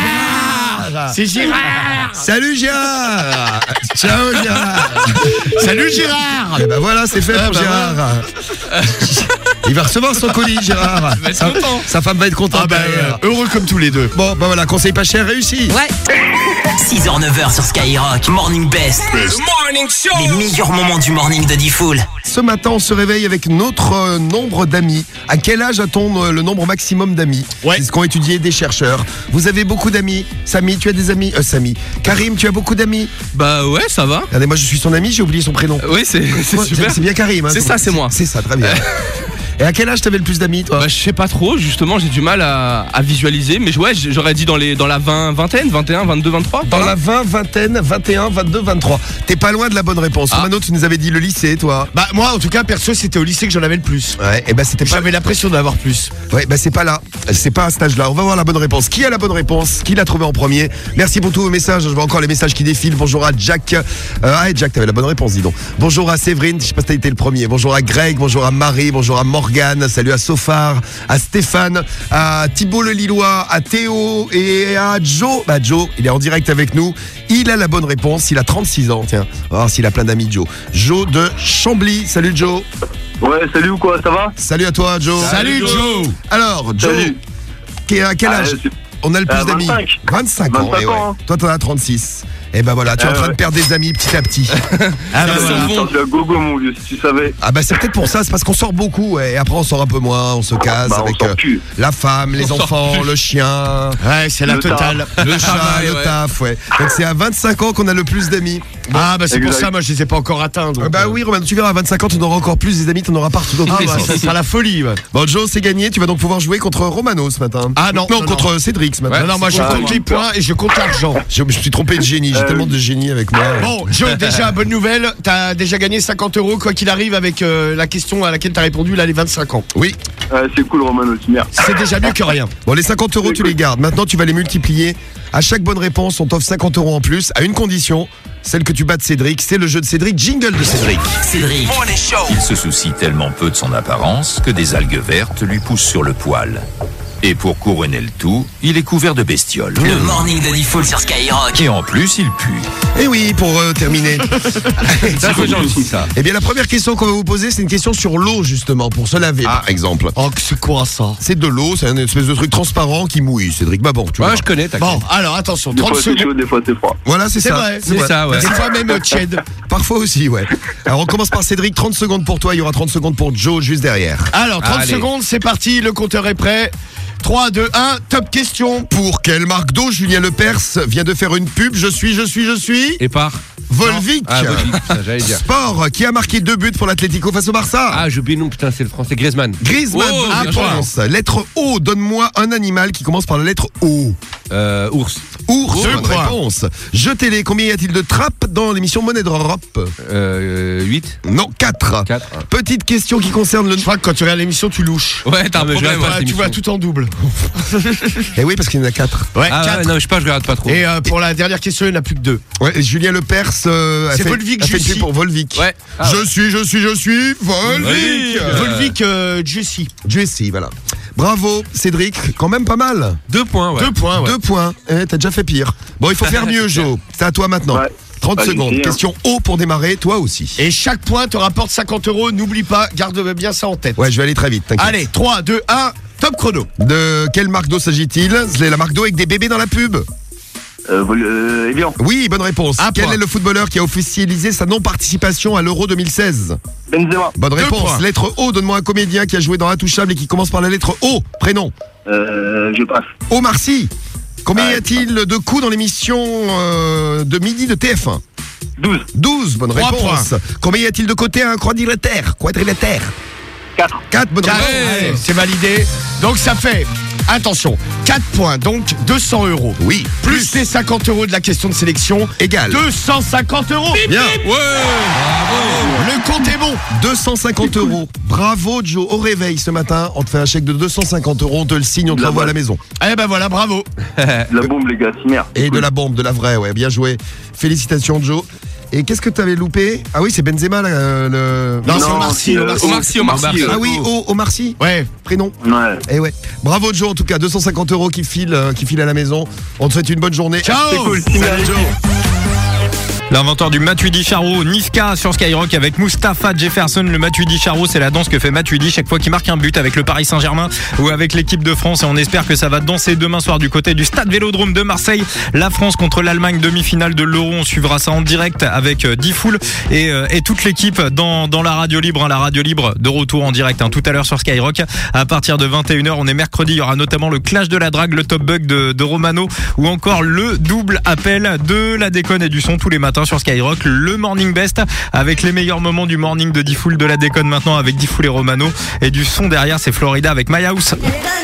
Gérard, c'est Gérard. Salut Gérard. Ciao Gérard. Salut Gérard. Et ben voilà, c'est fait Ah, pour bah Gérard. Il va recevoir son colis, Gérard. va être Sa, content. sa femme va être contente. Ah bah derrière. euh, heureux comme tous les deux. Bon, bah voilà, conseil pas cher réussi. Ouais. six heures neuf heures sur Skyrock, Morning Best. Les meilleurs moments du morning de Diffoul. Ce matin, on se réveille avec notre euh, nombre d'amis. À quel âge a-t-on euh, le nombre maximum d'amis? Ouais. C'est ce qu'ont étudié des chercheurs. Vous avez beaucoup d'amis. Samy, tu as des amis? Euh, Samy. Karim, tu as beaucoup d'amis? Bah ouais, ça va. Regardez, moi je suis son ami, j'ai oublié son prénom. Oui, c'est c'est Ouais, super. C'est bien Karim. Hein, C'est ton- ça, c'est moi. C'est ça, très bien. Et à quel âge t'avais le plus d'amis, toi? Bah je sais pas trop, justement j'ai du mal à, à visualiser, mais ouais j'aurais dit dans les dans la vingt, vingtaine, vingt et un, vingt-deux, vingt-trois. Dans la vingt, vingtaine, vingt et un, vingt-deux, vingt-trois. T'es pas loin de la bonne réponse. Ah. Romano, tu nous avais dit le lycée, toi. Bah moi en tout cas perso c'était au lycée que j'en avais le plus. Ouais, et bah c'était pas. J'avais l'impression d'avoir plus. Ouais, bah c'est pas là. C'est pas à cet âge-là. On va voir la bonne réponse. Qui a la bonne réponse? Qui l'a trouvé en premier? Merci pour tous vos messages. Je vois encore les messages qui défilent. Bonjour à Jack. Euh, ah, et Jack, t'avais la bonne réponse, dis donc. Bonjour à Séverine. Je sais pas si t'as été le premier. Bonjour à Greg. Bonjour à Marie. Bonjour à Morgane. Salut à Sofar. À Stéphane. À Thibault le Lillois. À Théo. Et à Joe. Bah, Joe, il est en direct avec nous. Il a la bonne réponse. Il a trente-six ans. Tiens. On va voir s'il a plein d'amis, Joe. Joe de Chambly. Salut, Joe. Ouais, salut ou quoi, ça va? Salut à toi, Joe. Salut Joe. Alors, Joe. Salut. Qui est à quel Ah, âge? c'est- On a le plus Euh, d'amis. vingt-cinq. vingt-cinq ans. vingt-cinq eh ouais. ans, hein. Toi, t'en as trente-six. Et ben voilà, tu es Ah en train ouais. de perdre des amis petit à petit. Ah bah Je voilà. sors de la gogo, mon vieux, si tu savais. Ah bah c'est peut-être pour ça, c'est parce qu'on sort beaucoup. ouais. Et après, on sort un peu moins, on se casse Bah, on avec sort euh, plus. la femme, les On sort enfants, plus. le chien, Ouais c'est la Le totale. le chat, travail, le ouais. taf. Ouais. Donc c'est à vingt-cinq ans qu'on a le plus d'amis. Ah bah c'est pour Exact. ça moi je les ai pas encore atteints. donc, Ah bah euh, oui, Romain, tu verras, à vingt-cinq ans, tu en auras encore plus des amis, tu en auras partout. dans Ah tous les bah sens. ça sera la folie. Ouais. Bon, Joe, c'est gagné. Tu vas donc pouvoir jouer contre Romano ce matin. Ah non, non, non, contre Cédric ce matin. Non non moi je Ah, compte oui. les points et je compte l'argent. Je, je me suis trompé de génie. J'ai Euh, tellement de génie avec moi. Bon, Joe, déjà, bonne nouvelle, t'as déjà gagné cinquante euros, quoi qu'il arrive, avec euh, la question à laquelle t'as répondu, là, les vingt-cinq ans. Oui. Ouais, c'est cool, Romano, tu merde. C'est déjà mieux que rien. Bon, les cinquante euros, tu les gardes. Maintenant, tu vas les multiplier. À chaque bonne réponse, on t'offre cinquante euros en plus, à une condition, celle que tu battes Cédric. C'est le jeu de Cédric, jingle de Cédric. Cédric, Il se soucie tellement peu de son apparence que des algues vertes lui poussent sur le poil. Et pour couronner le tout, il est couvert de bestioles. le morning de Diffoul sur Skyrock. Et en plus, il pue. Et oui, pour euh, terminer. Ça fait gentil ça. Eh bien, la première question qu'on va vous poser, c'est une question sur l'eau, justement, pour se laver, par exemple. Oh, que c'est quoi ça? C'est de l'eau, c'est une espèce de truc transparent qui mouille, Cédric. Bah bon, tu Ouais, vois. je connais, t'inquiète. Bon, alors attention, Des trente fois c'est chaud, secondes. des fois c'est froid. Voilà, c'est C'est ça. vrai, c'est ça, ouais. Des fois même euh, Ched. Parfois aussi, ouais. Alors, on commence par Cédric, trente secondes pour toi, il y aura trente secondes pour Joe juste derrière. Alors, trente Allez. secondes, c'est parti, le compteur est prêt. trois, deux, un, top question. Pour quelle marque d'eau Julien Lepers vient de faire une pub? Je suis, je suis, je suis. Et par Volvic. Ah, Volvic, ça, j'allais dire. Sport, qui a marqué deux buts pour l'Atlético face au Barça? Ah, j'oublie non, putain, c'est le français Griezmann. Griezmann, Oh, bonne bien réponse. Lettre O, donne-moi un animal qui commence par la lettre O. Euh, ours. Ours, Deux bonne points. réponse. Jetez-les, combien y a-t-il de trappes dans l'émission Monnaie d'Europe? Euh, huit. Non, quatre. Quatre. Petite question qui concerne le... Je crois que quand tu regardes l'émission, tu louches. Ouais, t'as un Ouais, problème. ouais, hein, cette tu vois émission. tout en double. Eh oui, parce qu'il y en a quatre. Ouais, Ah quatre. ouais, non, je sais pas, je regarde pas trop. Et euh, pour la dernière question, il n'y en a plus que deux. Ouais, et Julien Lepers euh, a C'est fait, Volvic, a fait une Jussi. pub pour Volvic. Ouais. Ah, je ouais. suis, je suis, je suis Volvic. Volvic. Euh, Volvic, euh, Jessie. Jesse, voilà. Bravo, Cédric, quand même pas mal. Deux points, ouais. Deux points, ouais. Deux points. Eh, t'as déjà fait pire. Bon, il faut faire mieux, Joe. C'est à toi maintenant. Ouais. trente Allez, secondes. hein. Question O pour démarrer, toi aussi. Et chaque point te rapporte cinquante euros. N'oublie pas, garde bien ça en tête. Ouais, je vais aller très vite, t'inquiète. Allez, trois, deux, un, top chrono. De quelle marque d'eau s'agit-il? C'est la marque d'eau avec des bébés dans la pub. Euh, euh, Evian. Oui, bonne réponse. Un Quel point. est le footballeur qui a officialisé sa non-participation à l'Euro deux mille seize? Benzema. Bonne Deux réponse. points. Lettre O, donne-moi un comédien qui a joué dans Intouchable et qui commence par la lettre O. Prénom. Euh, je passe. Omar Sy. Combien Ouais. y a-t-il de coups dans l'émission euh, de midi de T F un? douze. douze, bonne Trois réponse. Combien y a-t-il de côtés à un quadrilatère? Quadrilatère. quatre. quatre, bonne Quatre. réponse. Allez, c'est validé. Donc ça fait, attention, quatre points, donc deux cents euros. Oui. Plus les cinquante euros de la question de sélection. Égal. deux cent cinquante euros. Bien. Le compte est bon. deux cent cinquante euros. Bravo Joe, au réveil ce matin, on te fait un chèque de deux cent cinquante euros, on te le signe, on te La l'envoie à la bonne. maison. Eh ben voilà, bravo. La bombe, les gars, merde. Et de la bombe, de la vraie, ouais, bien joué. Félicitations Joe. Et qu'est-ce que tu avais loupé? Ah oui, c'est Benzema, là, euh, le... Non, c'est Non, Omar Sy, c'est, Omar euh, Sy. Omar Sy, Omar Sy. Ah oui, oh, Omar Sy. Ouais. Prénom. Ouais. Eh ouais. Bravo Joe, en tout cas, deux cent cinquante euros qui filent, euh, qui filent à la maison. On te souhaite une bonne journée. Ciao. C'est cool. Salut Joe. L'inventeur du Matuidi Charo, Niska sur Skyrock avec Mustapha Jefferson. Le Matuidi Charo, c'est la danse que fait Matuidi chaque fois qu'il marque un but avec le Paris Saint-Germain ou avec l'équipe de France. Et on espère que ça va danser demain soir du côté du Stade Vélodrome de Marseille. La France contre l'Allemagne, demi-finale de l'Euro. On suivra ça en direct avec euh, Diffoul et, euh, et toute l'équipe dans, dans la radio libre. Hein, la radio libre de retour en direct hein, tout à l'heure sur Skyrock. À partir de vingt et une heures, on est mercredi. Il y aura notamment le clash de la drague, le top bug de, de Romano ou encore le double appel de la déconne et du son tous les matins sur Skyrock. Le Morning Best avec les meilleurs moments du morning de Diffoul, de la déconne maintenant avec Diffoul et Romano. Et du son derrière, c'est Florida avec My House.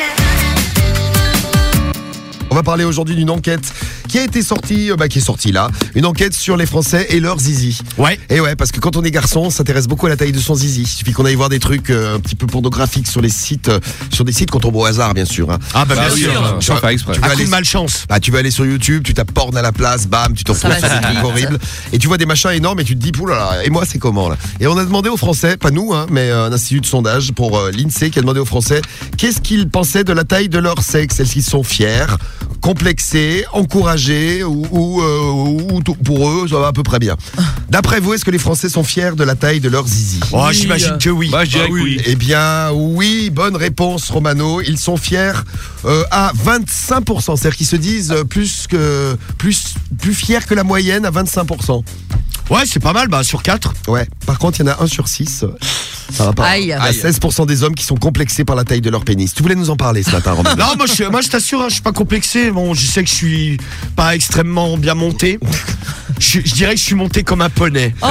On va parler aujourd'hui d'une enquête qui a été sortie, euh, bah, qui est sortie là. Une enquête sur les Français et leur zizi. Ouais. Et ouais, parce que quand on est garçon, on s'intéresse beaucoup à la taille de son zizi. Il suffit qu'on aille voir des trucs euh, un petit peu pornographiques sur les sites, euh, sur des sites qu'on tombe au hasard, bien sûr. Hein. Ah bah, Bah bien oui, sûr. euh, Tu sans vas- faire exprès. tu vas Un coup aller- de malchance. Bah, tu vas aller sur YouTube, tu tapes porn à la place, bam, tu te retrouves va sur des si trucs vite. horribles. Et tu vois des machins énormes et tu te dis, poulala, et moi c'est comment là? Et on a demandé aux Français, pas nous, hein, mais euh, un institut de sondage pour euh, l'INSEE qui a demandé aux Français qu'est-ce qu'ils pensaient de la taille de leur sexe. Est-ce qu'ils sont fiers, complexés, encouragés ou, ou, euh, ou tout- pour eux ça va à peu près bien. D'après vous, est-ce que les Français sont fiers de la taille de leur zizi? Oh, Oui, j'imagine euh. que oui. Bah, je dirais Ah que oui. Eh bien, oui, bonne réponse, Romano. Ils sont fiers euh, à vingt-cinq pour cent. C'est-à-dire qu'ils se disent euh, plus que plus plus fiers que la moyenne à vingt-cinq pour cent. Ouais, c'est pas mal, bah sur quatre. Ouais. Par contre, il y en a un sur six. euh, Ça va pas. Aïe. Il y a seize pour cent des hommes qui sont complexés par la taille de leur pénis. Tu voulais nous en parler ce matin, Romano? Non, moi je, moi, je t'assure, hein, je suis pas complexé. Bon, je sais que je suis pas extrêmement bien monté. Je, je dirais que je suis monté comme un poney. Oh,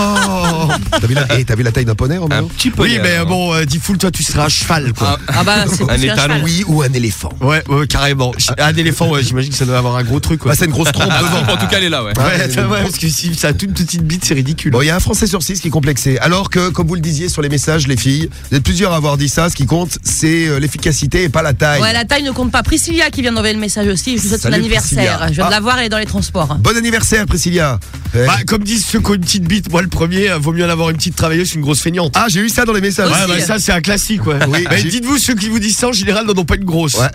Oh T'as vu, la... eh, t'as vu la taille d'un poney, Romano? Petit peu. Oui, mais euh, bon, euh, Diffoul, toi, tu seras un cheval, quoi. ah bah c'est Un c'est étalon. cheval. Oui, ou un éléphant. Ouais, ouais, carrément. Un éléphant, ouais, j'imagine que ça doit avoir un gros truc, quoi. Bah, c'est une grosse trompe devant. En tout cas, elle est là, ouais. Ouais, Ouais, attends, ouais, parce que si ça a toute petite bite, c'est ridicule. Bon, il y a un Français sur six qui est complexé. Alors que, comme vous le disiez sur les messages, les filles, vous êtes plusieurs à avoir dit ça. Ce qui compte, c'est euh, l'efficacité et pas la taille. Ouais, la taille ne compte pas. Priscilla qui vient d'envoyer le message aussi. Je vous souhaite son Salut, anniversaire. Priscilla. Je viens Ah. de la voir, elle est dans les transports. Bon anniversaire, Priscilla. Eh. Bah, comme disent ceux qui ont une petite bite, moi le premier, euh, vaut mieux en avoir une petite travailleuse qu'une grosse feignante. Ah, j'ai eu ça dans les messages. Ouais, bah, ça c'est un classique, ouais. Oui, Mais j'ai- dites-vous, ceux qui vous disent ça en général n'en ont pas une grosse. Ouais.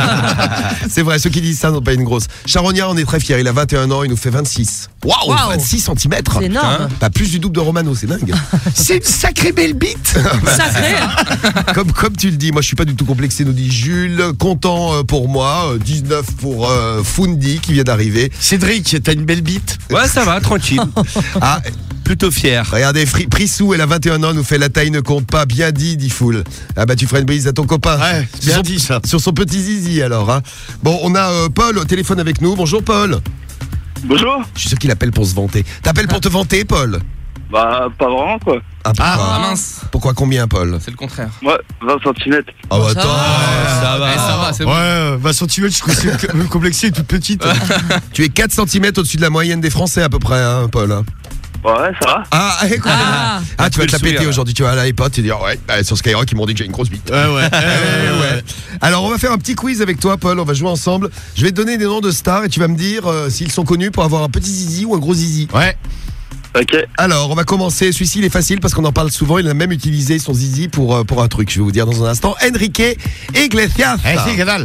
C'est vrai, ceux qui disent ça n'ont pas une grosse. Charognard, on est très fiers. Il a vingt et un ans, il nous fait vingt-six. Waouh, Waouh. vingt-six centimètres. C'est énorme. Pas plus du double de Romano, c'est dingue. C'est une sacrée belle bite. Sacré. comme, comme tu le dis, moi je suis pas du tout complexé, nous dit Jules. Content euh, pour moi. euh, dix-neuf pour euh, Fundi qui vient d'arriver. Cédric, t'as une belle bite. Ouais, ça va, tranquille. Ah, Plutôt fier. regardez, Fri- Prissou, elle a vingt et un ans, nous fait la taille ne compte pas. Bien dit, dit Foul. Ah bah tu feras une brise à ton copain. Ouais, bien Sur- dit ça. Sur son petit zizi alors. Hein. Bon, on a euh, Paul au téléphone avec nous. Bonjour Paul. Bonjour. Je suis sûr qu'il appelle pour se vanter. T'appelles pour te vanter, Paul? Bah, pas vraiment, quoi. Ah, pourquoi, Ah mince, pourquoi combien, Paul? c'est le contraire. Ouais, vingt centimètres. Oh, bah, Ça attends. va. Ça va, ça va, c'est bon. Ouais, vingt centimètres, je trouve que c'est complexé et toute petite. Tu es quatre centimètres au-dessus de la moyenne des Français à peu près, hein, Paul. hein. Ouais, ça va. Ah, écoute. Ah. Ah, tu vas le te la péter sourire, aujourd'hui, tu vas aller à l'iPod et dire ouais, bah, sur Skyrock ils m'ont dit que j'ai une grosse bite. Ouais, ouais. Eh ouais. Alors on va faire un petit quiz avec toi Paul, on va jouer ensemble. Je vais te donner des noms de stars et tu vas me dire euh, s'ils sont connus pour avoir un petit zizi ou un gros zizi. Ouais. Ok. Alors on va commencer, celui-ci il est facile parce qu'on en parle souvent, il a même utilisé son zizi pour, euh, pour un truc, je vais vous dire dans un instant. Enrique Iglesias. Eh, c'est que dalle.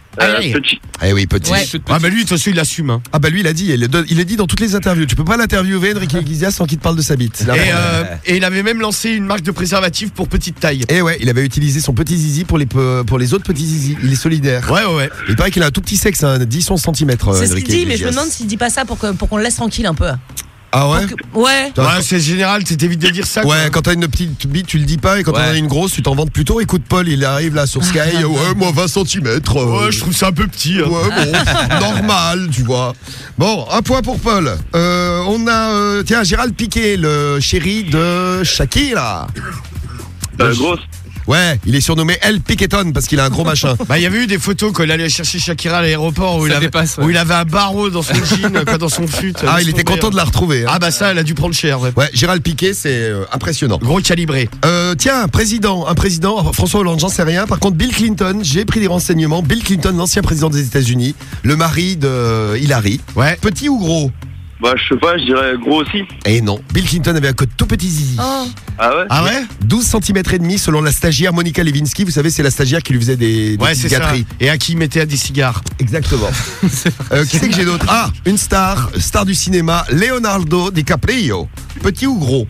Euh, Allez. petit. Eh oui, petit. Ouais. Ah bah lui, de toute façon, il assume. Hein. Ah bah lui, il a dit, il le, donne- il le dit dans toutes les interviews. Tu peux pas l'interviewer, Enrique Iglesias, sans qu'il te parle de sa bite. Et, euh, et il avait même lancé une marque de préservatif pour petite taille. Et ouais, il avait utilisé son petit zizi pour les, pe- pour les autres petits zizi. Il est solidaire. Ouais, ouais, ouais. Il paraît qu'il a un tout petit sexe, hein, dix onze centimètres. C'est ce qu'il dit, mais je me demande s'il dit pas ça pour que- pour qu'on le laisse tranquille un peu. Ah ouais Ouais. Ouais, c'est général, t'es vite de dire ça. Ouais, quoi. quand t'as une petite bite, tu le dis pas, et quand Ouais. t'en as une grosse, tu t'en vantes plutôt. Écoute, Paul, il arrive là sur Sky. Ouais, moi vingt centimètres. Ouais, je trouve ça un peu petit. Hein. Ouais, bon, normal, tu vois. Bon, un point pour Paul. Euh, on a, euh, tiens, Gérald Piqué, le chéri de Shakira. Euh, grosse. Ouais, il est surnommé El Piqueton parce qu'il a un gros machin. Bah, il y avait eu des photos quand il allait chercher Shakira à l'aéroport où, Ça il avait, dépasse, ouais. où il avait un barreau dans son jean, quoi, dans son fut. Ah, il était content de la retrouver. hein. Ah, bah ça, elle a dû prendre cher. Ouais. Ouais, Gérald Piqué, c'est euh, impressionnant. Gros calibré. Euh, tiens, un président, un président, enfin, François Hollande, j'en sais rien. Par contre, Bill Clinton, j'ai pris des renseignements. Bill Clinton, l'ancien président des États-Unis, le mari de Hillary. Ouais. Petit ou gros? Bah, je sais pas, je dirais gros aussi. Et non, Bill Clinton avait un code tout petit zizi. Oh. Ah ouais Ah ouais douze centimètres et demi selon la stagiaire Monica Lewinsky. Vous savez, c'est la stagiaire qui lui faisait des, des Ouais, petites c'est ça. gâteries. Et à qui il mettait à des cigares. Exactement. euh, qui c'est que j'ai d'autre? Ah, une star, star du cinéma, Leonardo DiCaprio. Petit ou gros?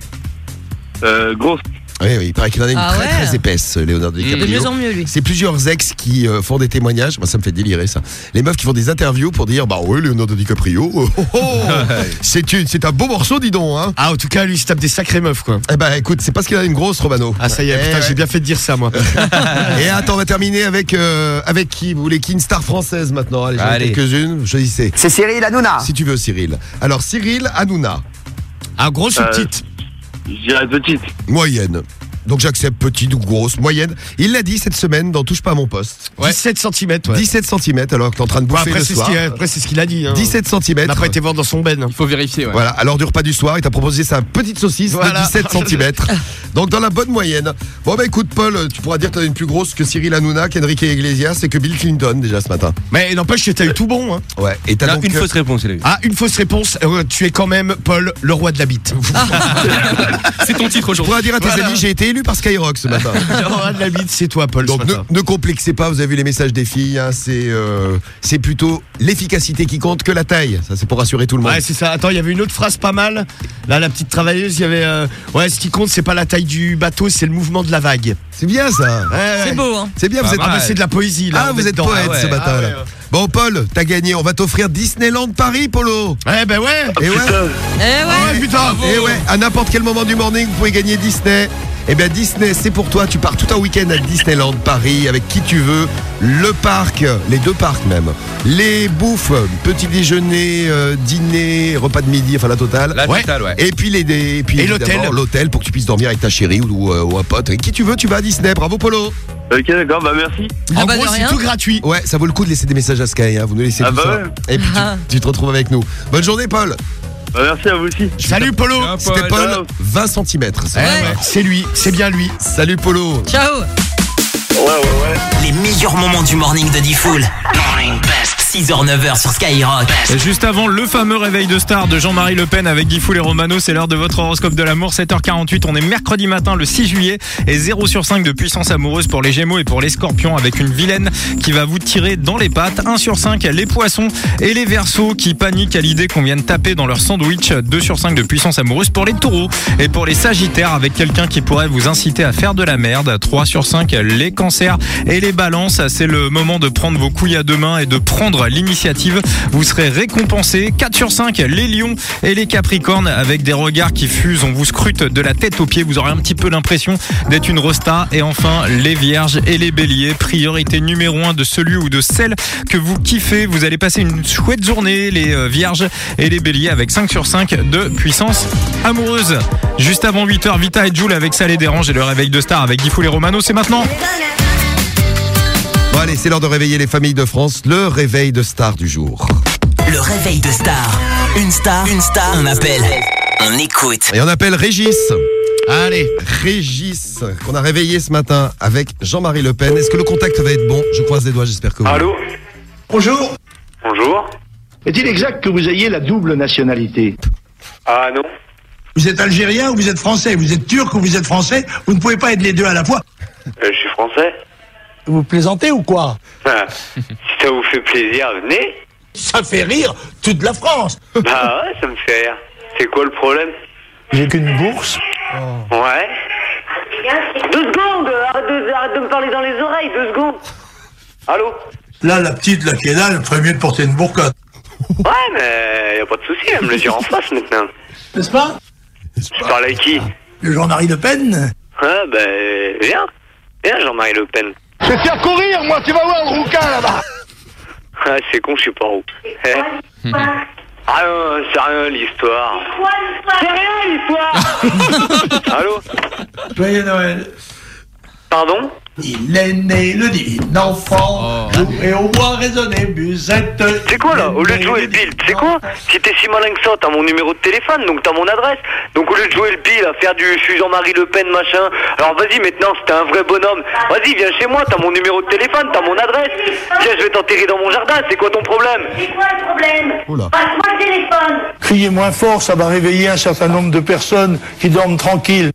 Euh, grosse. Oui, oui, il paraît qu'il en a une Ah très ouais. très épaisse, Leonardo De DiCaprio. mieux en mieux, lui. C'est plusieurs ex qui euh, font des témoignages. Moi, ça me fait délirer, ça. Les meufs qui font des interviews pour dire, bah ouais, Leonardo DiCaprio, oh, oh, oh, c'est une, c'est un beau morceau, dis donc, hein. Ah, en tout cas, lui, il se tape des sacrées meufs, quoi. Eh ben, écoute, c'est parce qu'il a une grosse, Romano. Ah, ça y est, Eh putain, ouais. j'ai bien fait de dire ça, moi. Et attends, on va terminer avec euh, avec qui? Vous voulez qui? Une star française maintenant. Allez, j'en ai Allez. quelques-unes. Choisissez. C'est Cyril Hanouna. Si tu veux, Cyril. Alors, Cyril Hanouna. Ah, grosse ou Euh, petite? Je dirais petite. Moyenne. Donc j'accepte petite ou grosse, moyenne. Il l'a dit cette semaine dans Touche pas à mon poste. Ouais. dix-sept centimètres, ouais. dix-sept centimètres alors que t'es en train de Bon, bouffer après, le c'est ce soir. qu'il a- après, c'est ce qu'il a dit. Hein. dix-sept On centimètres. n'a pas été voir dans son ben. Il faut vérifier, ouais. Voilà, à l'heure du repas du soir, il t'a proposé sa petite saucisse Voilà. de dix-sept centimètres. Donc dans la bonne moyenne. Bon bah écoute Paul, tu pourras dire que t'as une plus grosse que Cyril Hanouna, qu'Enrique Iglesias et que Bill Clinton déjà ce matin. Mais n'empêche que t'as eu tout bon. Hein. Ouais, et t'as Là, donc une euh, fausse réponse, il a eu. Ah, une fausse réponse. Euh, tu es quand même, Paul, le roi de la bite. C'est ton titre tu aujourd'hui. pourras dire à tes Voilà. amis, j'ai été élu par Skyrock ce matin. Le roi de la bite, c'est toi, Paul. Donc ce ne, matin. ne complexez pas, vous avez vu les messages des filles, hein, c'est euh, c'est plutôt l'efficacité qui compte que la taille. Ça c'est pour rassurer tout le monde. Ouais, c'est ça. Attends, il y avait une autre phrase pas mal. Là, la petite travailleuse, il y avait. euh, Ouais, ce qui compte, c'est pas la taille du bateau, c'est le mouvement de la vague. C'est bien ça. Ouais, ouais. C'est beau, hein. C'est bien, vous Ah, êtes bah, c'est de la poésie, là. Ah, on vous est êtes dedans. poète Ah ouais. ce matin Ah là. ouais, ouais. Bon Paul, t'as gagné, on va t'offrir Disneyland Paris, Polo. Ouais, ben ouais. Et ouais. Eh ouais. Ouais, putain. Et ouais, à n'importe quel moment du morning, vous pouvez gagner Disney. Eh bien Disney, c'est pour toi, tu pars tout un week-end à Disneyland Paris avec qui tu veux, le parc, les deux parcs même, les bouffes, petit déjeuner, euh, dîner, repas de midi, enfin la totale. La totale, ouais. Et puis les des- et puis Et évidemment, l'hôtel. l'hôtel pour que tu puisses dormir avec ta chérie ou, ou, euh, ou un pote. Et qui tu veux, tu vas à Disney. Bravo Polo. Ok, d'accord, bah merci. En bah, gros, de c'est rien. tout gratuit. Ouais, ça vaut le coup de laisser des messages à Sky, hein. Vous nous laissez Ah tout bah ça. ouais. Et puis Ah. tu, tu te retrouves avec nous. Bonne journée Paul. Bah merci à vous aussi. Salut, Polo. Ciao, C'était Paul. Paul, vingt centimètres. Ouais, ouais, c'est lui, c'est bien lui. Salut Polo. Ciao. Ouais, ouais, ouais. Les meilleurs moments du morning de Diffoul. Morning Best. six heures neuf heures sur Skyrock. Et juste avant, le fameux réveil de star de Jean-Marie Le Pen avec Guy Foul et Romano. C'est l'heure de votre horoscope de l'amour, sept heures quarante-huit. On est mercredi matin, le six juillet. Et zéro sur cinq de puissance amoureuse pour les Gémeaux et pour les Scorpions, avec une vilaine qui va vous tirer dans les pattes. un sur cinq, les Poissons et les Verseaux qui paniquent à l'idée qu'on vienne taper dans leur sandwich. deux sur cinq de puissance amoureuse pour les Taureaux. Et pour les Sagittaires, avec quelqu'un qui pourrait vous inciter à faire de la merde. trois sur cinq, les Cancers et les Balances. C'est le moment de prendre vos couilles à deux mains et de prendre l'initiative. Vous serez récompensés. quatre sur cinq, les Lions et les Capricornes, avec des regards qui fusent. On vous scrute de la tête aux pieds. Vous aurez un petit peu l'impression d'être une rosta. Et enfin, les Vierges et les Béliers. Priorité numéro un de celui ou de celle que vous kiffez. Vous allez passer une chouette journée, les euh, Vierges et les Béliers, avec cinq sur cinq de puissance amoureuse. Juste avant huit heures, Vita et Jul avec Ça les dérange et le réveil de star avec Guy Foul et Romano. C'est maintenant. Bon allez, c'est l'heure de réveiller les familles de France, le réveil de star du jour. Le réveil de star. Une star, une star, on appelle, on écoute. Et on appelle Régis. Allez. Régis, qu'on a réveillé ce matin avec Jean-Marie Le Pen. Est-ce que le contact va être bon? Je croise les doigts, j'espère que oui. Allô? Bonjour. Bonjour. Est-il exact que vous ayez la double nationalité? Ah non. Vous êtes algérien ou vous êtes français? Vous êtes turc ou vous êtes français? Vous ne pouvez pas être les deux à la fois. Euh, je suis français. Vous plaisantez ou quoi? Ah, si ça vous fait plaisir, venez. Ça fait rire toute la France. Bah ouais, ça me fait rire. C'est quoi le problème? J'ai qu'une bourse. Ouais. Deux secondes, arrête de, arrête de me parler dans les oreilles, deux secondes. Allô? Là, la petite, là, qui est là, elle ferait mieux de porter une bourcotte. Ouais, mais y a pas de souci, elle me le dire en face maintenant. N'est-ce pas? Tu parles avec qui? Le Jean-Marie Le Pen. Ah, bah, viens. Viens, Jean-Marie Le Pen. Je vais te faire courir, moi, tu vas voir le rouquin, là-bas. Ah, c'est con, je sais pas où. Eh. Ah non, c'est rien l'histoire. C'est rien l'histoire. Allô? Joyeux Noël. Pardon? Il est né le divin enfant, Oh. jouer au bois, résonner, musette. C'est quoi là? Au lieu de jouer le bill, tu sais quoi? Si t'es si malin que ça, t'as mon numéro de téléphone, donc t'as mon adresse. Donc au lieu de jouer le bill, à faire du je suis Jean-Marie Le Pen, machin. Alors vas-y maintenant, si t'es un vrai bonhomme, vas-y, viens chez moi, t'as mon numéro de téléphone, t'as mon adresse. Viens, je vais t'enterrer dans mon jardin, c'est quoi ton problème? C'est quoi le problème? Oula. Passe-moi le téléphone. Criez moins fort, ça va réveiller un certain nombre de personnes qui dorment tranquilles.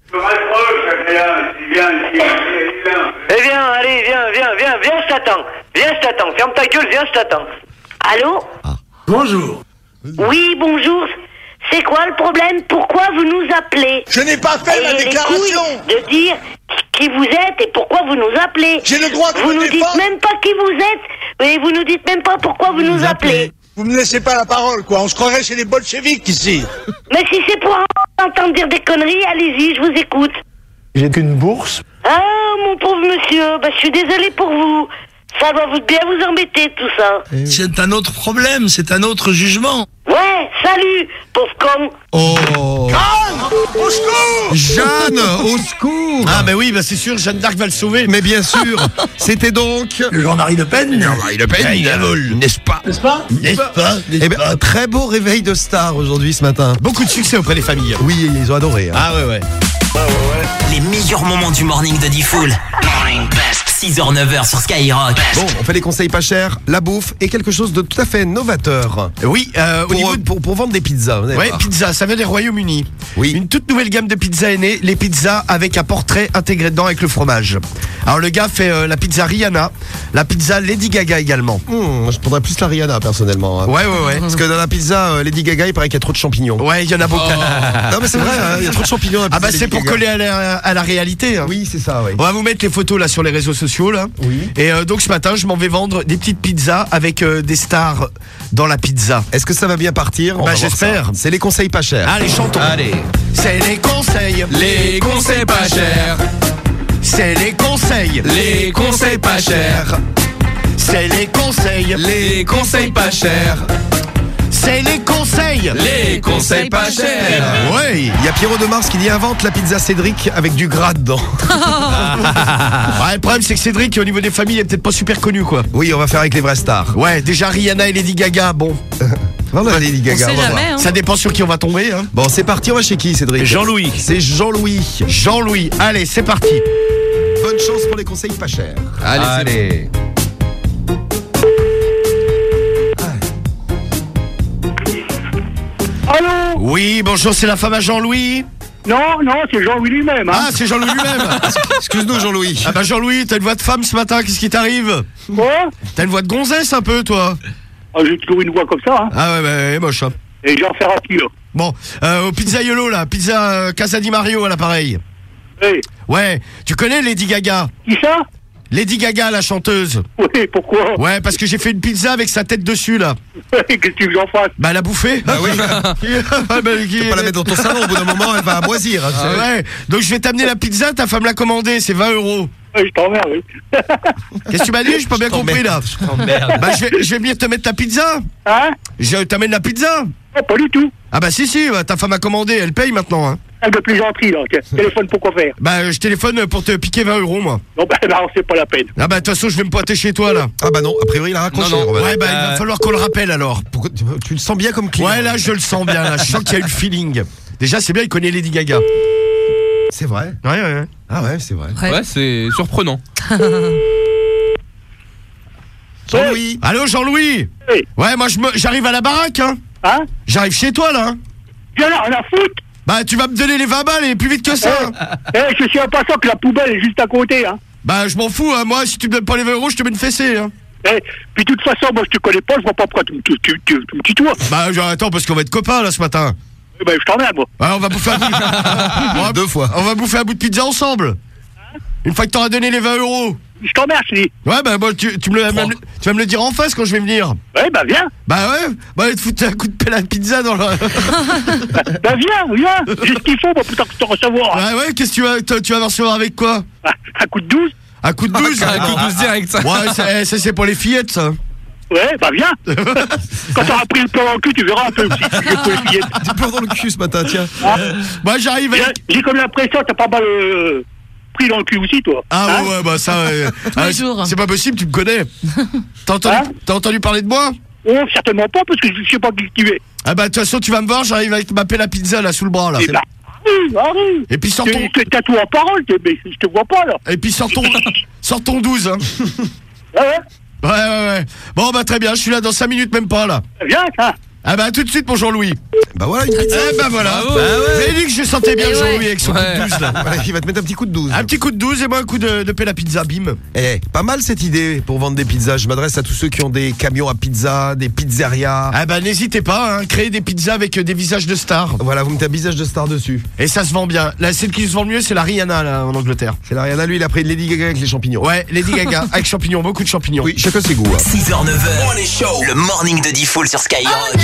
Eh viens, allez, viens, viens, viens, viens, je t'attends. Viens, je t'attends. Ferme ta gueule, viens, je t'attends. Allô? Bonjour. Oui, bonjour. C'est quoi le problème? Pourquoi vous nous appelez? Je n'ai pas fait Ayez la les déclaration. couilles de dire qui vous êtes et pourquoi vous nous appelez. J'ai le droit de Vous me nous dites défendre. même pas qui vous êtes et vous nous dites même pas pourquoi vous nous appelez. Vous me laissez pas la parole, quoi. On se croirait chez les bolcheviks ici. Mais si c'est pour entendre dire des conneries, allez-y, je vous écoute. J'ai qu'une bourse. Ah, mon pauvre monsieur, bah, je suis désolée pour vous. Ça doit vous bien vous embêter, tout ça. C'est un autre problème, c'est un autre jugement. Ouais, salut, pauvre con. Oh. Au secours! Jeanne, au secours. Ah, bah oui, bah c'est sûr, Jeanne d'Arc va le sauver. Mais bien sûr, c'était donc... Le Jean-Marie Le Pen. Jean-Marie Le Pen, n'est-ce pas? N'est-ce pas? N'est-ce pas? Eh ben, un très beau réveil de star aujourd'hui, ce matin. Beaucoup de succès auprès des familles. Oui, ils ont adoré. Hein. Ah ouais, ouais. Les meilleurs moments du morning de Diffoul. Morning Best. six heures neuf heures sur Skyrock. Bon, on fait des conseils pas chers, la bouffe et quelque chose de tout à fait novateur. Oui, euh, au Pour, niveau de... pour, pour vendre des pizzas. vous allez Ouais, voir. pizza, ça vient des Royaumes-Unis. Oui. Une toute nouvelle gamme de pizzas est née, les pizzas avec un portrait intégré dedans avec le fromage. Alors le gars fait euh, la pizza Rihanna, la pizza Lady Gaga également. Hmm, je prendrais plus la Rihanna personnellement. hein. Ouais, ouais, ouais. Parce que dans la pizza euh, Lady Gaga, il paraît qu'il y a trop de champignons. Ouais, il y en a beaucoup. Non mais c'est vrai, hein, il y a trop de champignons. dans la Ah bah pizza c'est Lady pour Gaga. coller à la, à la réalité. hein. Oui, c'est ça, oui. On va vous mettre les photos là sur les réseaux sociaux là. Oui. Et euh, donc ce matin, je m'en vais vendre des petites pizzas avec euh, des stars dans la pizza. Est-ce que ça va bien partir? On Bah, va voir j'espère. ça. C'est les conseils pas chers. Allez, chantons. Allez. C'est les conseils. Les conseils pas chers. C'est les conseils. Les conseils pas chers. C'est les conseils. Les conseils pas chers. C'est les conseils. Les conseils pas chers. Ouais. Il y a Pierrot de Mars qui dit invente la pizza Cédric avec du gras dedans. Ouais, le problème c'est que Cédric au niveau des familles il est peut-être pas super connu quoi. Oui, on va faire avec les vraies stars. Ouais, déjà Rihanna et Lady Gaga, bon. Voilà, Lady Gaga. On sait va jamais, voir. hein. Ça dépend sur qui on va tomber. Hein. Bon, c'est parti, on va chez qui, Cédric? Jean-Louis. C'est Jean-Louis. Jean-Louis, allez, c'est parti. Bonne chance pour les conseils pas chers. Allez, c'est Allez. Allô? Oui, bonjour, c'est la femme à Jean-Louis. Non, non, c'est Jean-Louis lui-même. Hein. Ah, c'est Jean-Louis lui-même. Excuse-nous, Jean-Louis. Ah bah Jean-Louis, t'as une voix de femme ce matin, qu'est-ce qui t'arrive? Quoi? T'as une voix de gonzesse un peu, toi. Ah, j'ai toujours une voix comme ça. Hein. Ah ouais, bah, elle est moche. Hein. Et Jean Ferrati, là. Bon, euh, au Pizzaiolo, là, pizza euh, Casa di Mario à l'appareil. Hey. Ouais, tu connais Lady Gaga? Qui ça? Lady Gaga, la chanteuse. Oui, pourquoi? Ouais, parce que j'ai fait une pizza avec sa tête dessus, là. Qu'est-ce que tu veux que j'en fasse? Bah, elle a bouffé. Bah oui. Ah, bah, qui- Tu peux pas la mettre dans ton salon, au bout d'un moment, elle va moisir. hein, tu Ah sais. ouais, donc je vais t'amener la pizza, ta femme l'a commandée, c'est vingt euros. Ouais, je t'emmerde, oui. Qu'est-ce que tu m'as dit? J'ai pas bien compris là. Merde. Bah je vais, je vais venir te mettre ta pizza. Hein? Je t'amène la pizza. Oh, pas du tout. Ah bah si si, bah, ta femme a commandé, elle paye maintenant. Hein. Un de plaisanterie, là. Tiens, téléphone pour quoi faire? Bah je téléphone pour te piquer vingt euros moi. Non, ben, non, c'est pas la peine. Ah bah de toute façon je vais me pointer chez toi là. Ah bah non, a priori, il a raccroché. Non, non. Robert. Ouais bah il va falloir qu'on le rappelle alors. Pourquoi- tu, tu le sens bien comme client. Ouais là je le sens bien là, je sens qu'il y a eu le feeling. Déjà c'est bien, il connaît Lady Gaga. C'est vrai. Ouais ouais ouais. Ah ouais, c'est vrai. Ouais, c'est surprenant. Jean-Louis. Allô Jean-Louis. Hey. Ouais moi je me- j'arrive à la baraque hein. Hein? J'arrive chez toi là. Hein. Viens là, on a foutre. Bah tu vas me donner les vingt balles et plus vite que ça. hein. Eh, je suis un passant que la poubelle est juste à côté, hein. Bah, je m'en fous, hein. Moi, si tu me donnes pas les vingt euros, je te mets une fessée, hein. Eh, puis de toute façon, moi je te connais pas, je vois pas pourquoi tu, me- tu, tu, tu, tu me tutoies. Bah, genre, attends, parce qu'on va être copains, là, ce matin. Eh ben, je t'emmerde, moi. Ouais, on va bouffer un bout on va- Deux fois. On va bouffer un bout de pizza ensemble. Une fois que t'auras donné les vingt euros. Je t'emmerde, je dis. Ouais, bah, moi, tu, tu, me le, même- tu vas me le dire en face quand je vais venir. Ouais, bah viens. Bah, ouais. Bah, te foutre un coup de pelle à pizza dans le. Bah viens, viens. J'ai ce qu'il faut, moi, putain, que te recevoir. Ouais, ouais, qu'est-ce que tu vas, toi, tu vas me recevoir avec quoi? Un coup de douze. Un coup de douze. Un coup de douze direct, ça. Ouais, ça, ça, c'est pour les fillettes, ça. Ouais, bah viens. Quand t'auras pris le plan dans le cul, tu verras un peu si je peux essayer. Tu pleures dans le cul ce matin, tiens. Moi, j'arrive avec. J'ai comme l'impression que t'as pas mal euh, pris dans le cul aussi, toi. Ah Hein ouais, ouais, bah ça. euh, Tous les ah, jours. C'est pas possible, tu me connais. T'as entendu, Hein t'as entendu parler de moi? Oh, certainement pas, parce que je sais pas qui tu es. Ah bah, de toute façon, tu vas me voir, j'arrive avec ma pelle à pizza là sous le bras là. Eh bah, arrive, arrive. Et puis sors ton. Tu- T'as tout en parole, t'es- mais je te vois pas, là. Et puis sors ton. Sors ton douze, hein. Ouais, ouais. Ouais, ouais, ouais. Bon, bah très bien, je suis là dans cinq minutes, même pas là. Viens, ça. Ah bah, tout de suite, mon Jean-Louis. Bah voilà, une pizza. Eh bah voilà. Bravo. Bah ouais. J'ai dit que je sentais bien Eh ouais. Jean-Louis avec son Ouais. coup de douze là. Voilà, il va te mettre un petit coup de douze. Un petit coup de douze et moi un coup de, de pelle à pizza, bim. Eh, pas mal cette idée pour vendre des pizzas. Je m'adresse à tous ceux qui ont des camions à pizza, des pizzerias. Ah bah n'hésitez pas, hein, créer des pizzas avec euh, des visages de stars. Voilà, vous mettez un visage de star dessus. Et ça se vend bien. Là, celle qui se vend le mieux, c'est la Rihanna là, en Angleterre. C'est la Rihanna, lui, il a pris Lady Gaga avec les champignons. Ouais, Lady Gaga avec champignons, beaucoup de champignons. Oui, chacun ses goûts. hein. six heures neuf heures, le morning de Diffoul sur Skyrock.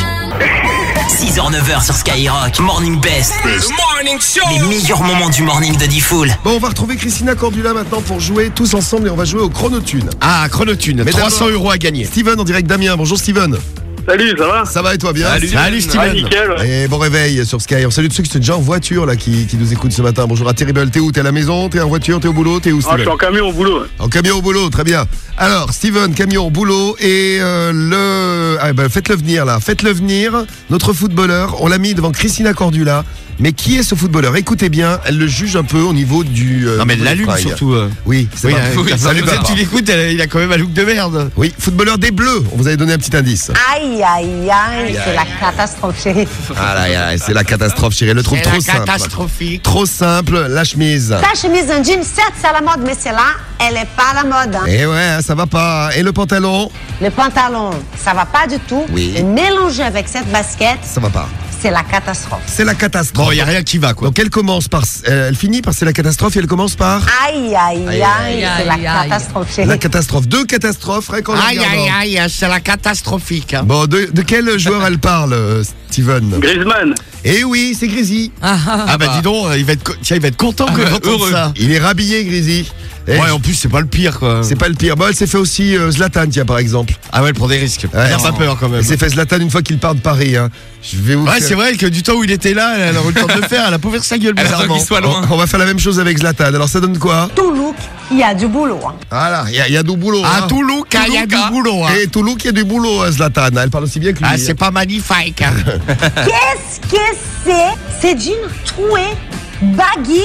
six heures neuf heures sur Skyrock, Morning Best. Les meilleurs moments du morning de Diffoul. Bon, on va retrouver Christina Cordula maintenant pour jouer tous ensemble et on va jouer au chronotune. Ah, chronotune, Mais trois cents d'abord- euros à gagner. Steven en direct d'Amiens. Bonjour Steven. Salut, ça va? Ça va et toi bien? Salut, Salut, Steven. Ah, nickel, ouais. Et bon réveil sur Sky. On salue tous ceux qui sont déjà en voiture là, qui, qui nous écoutent ce matin. Bonjour à Terrible. T'es où? T'es à la maison? T'es en voiture? T'es au boulot? T'es où Ah, Steven? je suis en camion au boulot. ouais. En camion au boulot, très bien. Alors, Steven, camion au boulot et euh, le... Ah, ben, faites-le venir là, faites-le venir, notre footballeur, on l'a mis devant Christina Cordula. Mais qui est ce footballeur? Écoutez bien, elle le juge un peu au niveau du... euh, Non mais elle niveau du l'allume fringue. surtout. euh. Oui, c'est Oui, pas... euh, ça ça lui lui va pas. tu l'écoutes, elle- il a quand même un look de merde. Oui, footballeur des Bleus, on vous avait donné un petit indice. Aïe, aïe, aïe, c'est la catastrophe, chérie. Ah là, là, c'est la catastrophe chérie, elle le trouve C'est trop la simple. catastrophique. Trop simple, la chemise. Ta chemise en jean, certes, c'est à la mode, mais c'est là, elle est pas à la mode. hein. Et ouais, ça va pas. Et le pantalon? Le pantalon, ça va pas du tout. Oui. Et mélangé avec cette basket, Ça va pas. c'est la catastrophe. C'est la catastrophe. Bon, il y a rien qui va quoi. Donc elle commence par, euh, elle finit par c'est la catastrophe et elle commence par Aïe, aïe, aïe, aïe, c'est la aïe, aïe. catastrophe, chérie. la catastrophe. Deux catastrophes, rien qu'en les Aïe regardant. aïe aïe, c'est la catastrophique. hein. Bon, de, de quel joueur elle parle, euh, Steven? Griezmann. Eh oui, c'est Grisi. Ah bah dis donc, il va être, co- tiens, il va être content que j'entende heureux. ça. Il est rhabillé, Grisi. Eh, Ouais, en plus c'est pas le pire quoi. c'est pas le pire. Bon, elle s'est fait aussi euh, Zlatan, tiens, par exemple. Ah ouais, elle prend des risques. Ouais, Elle a pas peur quand même. Elle s'est fait Zlatan une fois qu'il part de Paris. Hein. Je vais vous Ouais, faire- c'est vrai que du temps où il était là, elle a eu le temps de le faire, elle a pas ouvert sa gueule Elle a bizarrement. qu'il soit loin. On, on va faire la même chose avec Zlatan. Alors ça donne quoi? Tout look, il y a du boulot. hein. Voilà, il y, a- il y a du boulot. Ah, hein. Toulouse, il y a du boulot. hein. Et Toulouse, il y a du boulot, hein, Zlatan. Elle parle aussi bien que lui. Ah, c'est pas magnifique. hein. Qu'est-ce que c'est? C'est jean troué, baggy,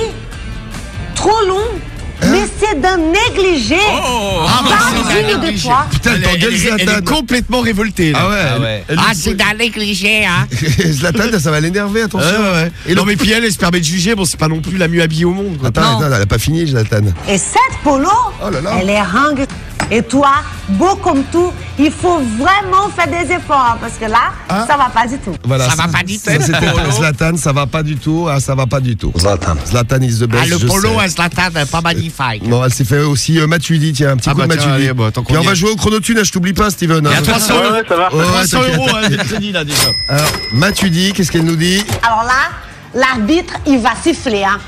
trop long, mais c'est d'un négligé. Ah, mais Pas c'est digne d'un de négligé. toi. Putain, Elle, elle elle, t'engueule est- elle Zlatan. est complètement révoltée. Là. Ah ouais, Ah elle- ouais. elle- Ah, c'est d'un négligé, hein. Zlatan, ça va l'énerver, attention. Ouais, ouais, ouais. Et non le- mais puis elle, elle se permet de juger, bon c'est pas non plus la mieux habillée au monde. quoi. Attends, attends, elle a pas fini, Zlatan. Et cette polo, Oh là là. elle est ringue. Et toi, beau comme tout, il faut vraiment faire des efforts parce que là, Ah. ça va pas du tout. Voilà, Ça va pas du tout. ça, c'était Zlatan, ça va pas du tout. Ah, ça va pas du tout. Zlatan. Zlatan is the best. Ah, le je polo sais. à Zlatan, pas magnifique. Non, elle s'est fait aussi euh, Matuidi, tiens, un petit Ah coup bah de tiens, Matuidi. allez, bah, tant qu'on Puis on y va est. jouer au chronotune, je t'oublie pas, Steven. hein. Il y a trois cents Ouais, euros. ouais, ça va. Ouais, ouais, trois cents t'inquiète. euros, hein, je te dis là déjà. Alors, Matuidi, qu'est-ce qu'elle nous dit? Alors là, l'arbitre, il va siffler. Hein.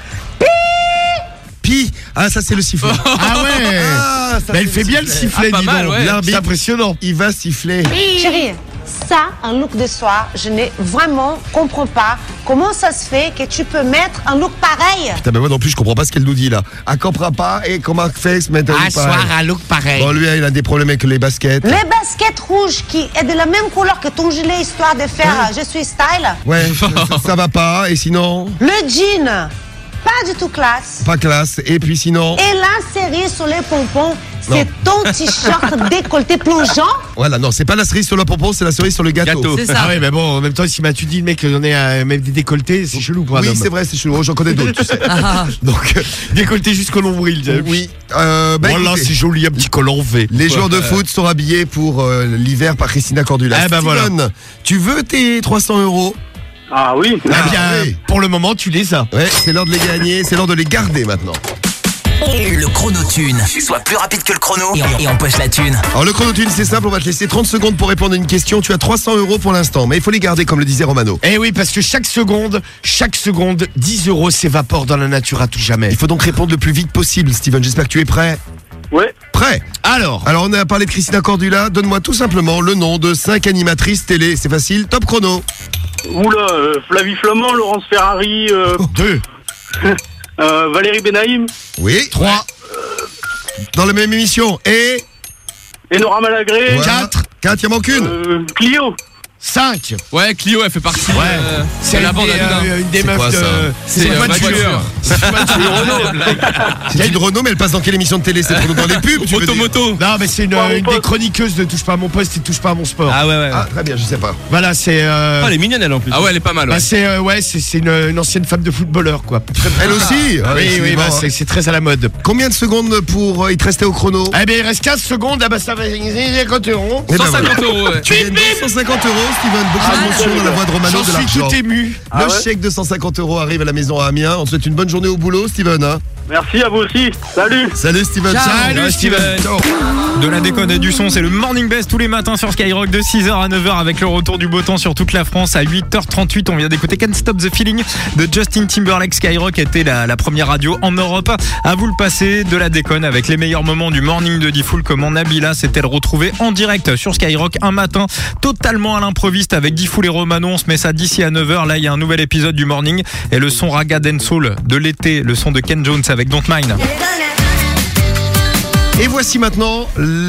Pi. Ah, ça, c'est le sifflet. Ah ouais. Ah, ça, Mais elle c'est fait bien le sifflet, Ah, pas dis mal, donc. ouais. C'est impressionnant. Il va siffler. Chérie, ça, un look de soir, je n'ai vraiment comprends pas comment ça se fait que tu peux mettre un look pareil. Putain, mais moi non plus, je comprends pas ce qu'elle nous dit là. Elle comprend pas et comment fait se mettre un Un look soir, pareil. un look pareil. Bon, lui, il a des problèmes avec les baskets. Les baskets rouges qui est de la même couleur que ton gilet, histoire de faire euh, je suis style. Ouais, ça, ça va pas. Et sinon? Le jean, pas du tout classe. Pas classe. Et puis sinon. Et la série sur les pompons, c'est ton t-shirt décolleté plongeant. Voilà, non, c'est pas la cerise sur le pompon, c'est la cerise sur le gâteau. Gâteau. Ah ouais, mais bon, en même temps, si tu dis le mec on est euh, même des décolletés, c'est chelou pour un Oui, homme. c'est vrai, c'est chelou. J'en connais d'autres, tu sais. Donc, euh, décolleté jusqu'au nombril. Oui. Euh, bah, voilà, écoutez, c'est joli, un petit col en V. les joueurs de foot sont habillés pour euh, l'hiver par Christina Cordula. Eh ben Steven, voilà. tu veux tes trois cents euros? Ah oui. Eh bien, oui. pour le moment, tu les as. Ouais, c'est l'heure de les gagner, c'est l'heure de les garder maintenant. Le chrono-thune. Sois plus rapide que le chrono et, et empoche la thune. Alors le chrono-thune, c'est simple, on va te laisser trente secondes pour répondre à une question. Tu as trois cents euros pour l'instant, mais il faut les garder comme le disait Romano. Eh oui, parce que chaque seconde, chaque seconde, dix euros s'évaporent dans la nature à tout jamais. Il faut donc répondre le plus vite possible, Steven. J'espère que tu es prêt. Ouais. Prêt. Alors Alors on a parlé de Christina Cordula. Donne-moi tout simplement le nom de cinq animatrices télé. C'est facile, top chrono. Oula, euh, Flavie Flamand, Laurence Ferrari, euh, deux, euh, Valérie Benaïm, Oui. trois, Dans la même émission. Et Enora Malagré, Voilà. quatre, Quatre, il en manque une. euh, Clio. cinq. Ouais, Clio, elle fait partie. Ouais. euh, C'est de la une bande des, à Loudun. euh, une des C'est meufs quoi, de... ça C'est une euh, voiture. voiture. C'est une voiture. C'est une Renault, mais elle passe dans quelle émission de télé? C'est pour nous dans les pubs, tu veux Moto dire moto. Non, mais c'est une, Pas mon une des poste. chroniqueuses de Touche pas à mon poste et Touche pas à mon sport. Ah ouais, ouais. Ah, très bien, je sais pas. Voilà, c'est... euh, Ah, elle est mignonne, elle en plus. Ah ouais, elle est pas mal. bah, Ouais. c'est euh, ouais, c'est c'est une, une ancienne femme de footballeur, quoi. Elle aussi. Ah, oui, c'est oui, bon, bah, hein. c'est c'est très à la mode. Combien de secondes pour euh, il te restait au chrono? Eh bien, il reste quinze secondes, ah bah ça va cinquante euros. Eh ben, cent cinquante euros, ouais. Tu gagnes deux cent cinquante euros, Steven. Beaucoup d'émotion dans la voix de Romano, J'en de suis l'argent. tout ému. Le Ah ouais chèque de cent cinquante euros arrive à la maison à Amiens. On te souhaite une bonne journée au boulot, Steven. Hein. Merci à vous aussi. Salut. Salut, Steven. Salut, Steven. Ciao. De la déconne et du son, c'est le Morning Best tous les matins sur Skyrock de six heures à neuf heures avec le retour du beau temps sur toute la France à huit heures trente-huit. On vient d'écouter Can't Stop the Feeling de Justin Timberlake. Skyrock était la, la première radio en Europe. À vous le passer de la déconne avec les meilleurs moments du Morning de Diffoul. Comment Nabila s'est-elle retrouvée en direct sur Skyrock un matin totalement à l'improviste avec Diffoul et Romano. On se met ça d'ici à neuf heures. Là, il y a un nouvel épisode du Morning et le son Raga Dancehall de l'été, le son de Ken Jones avec Don't Mind. Et voici maintenant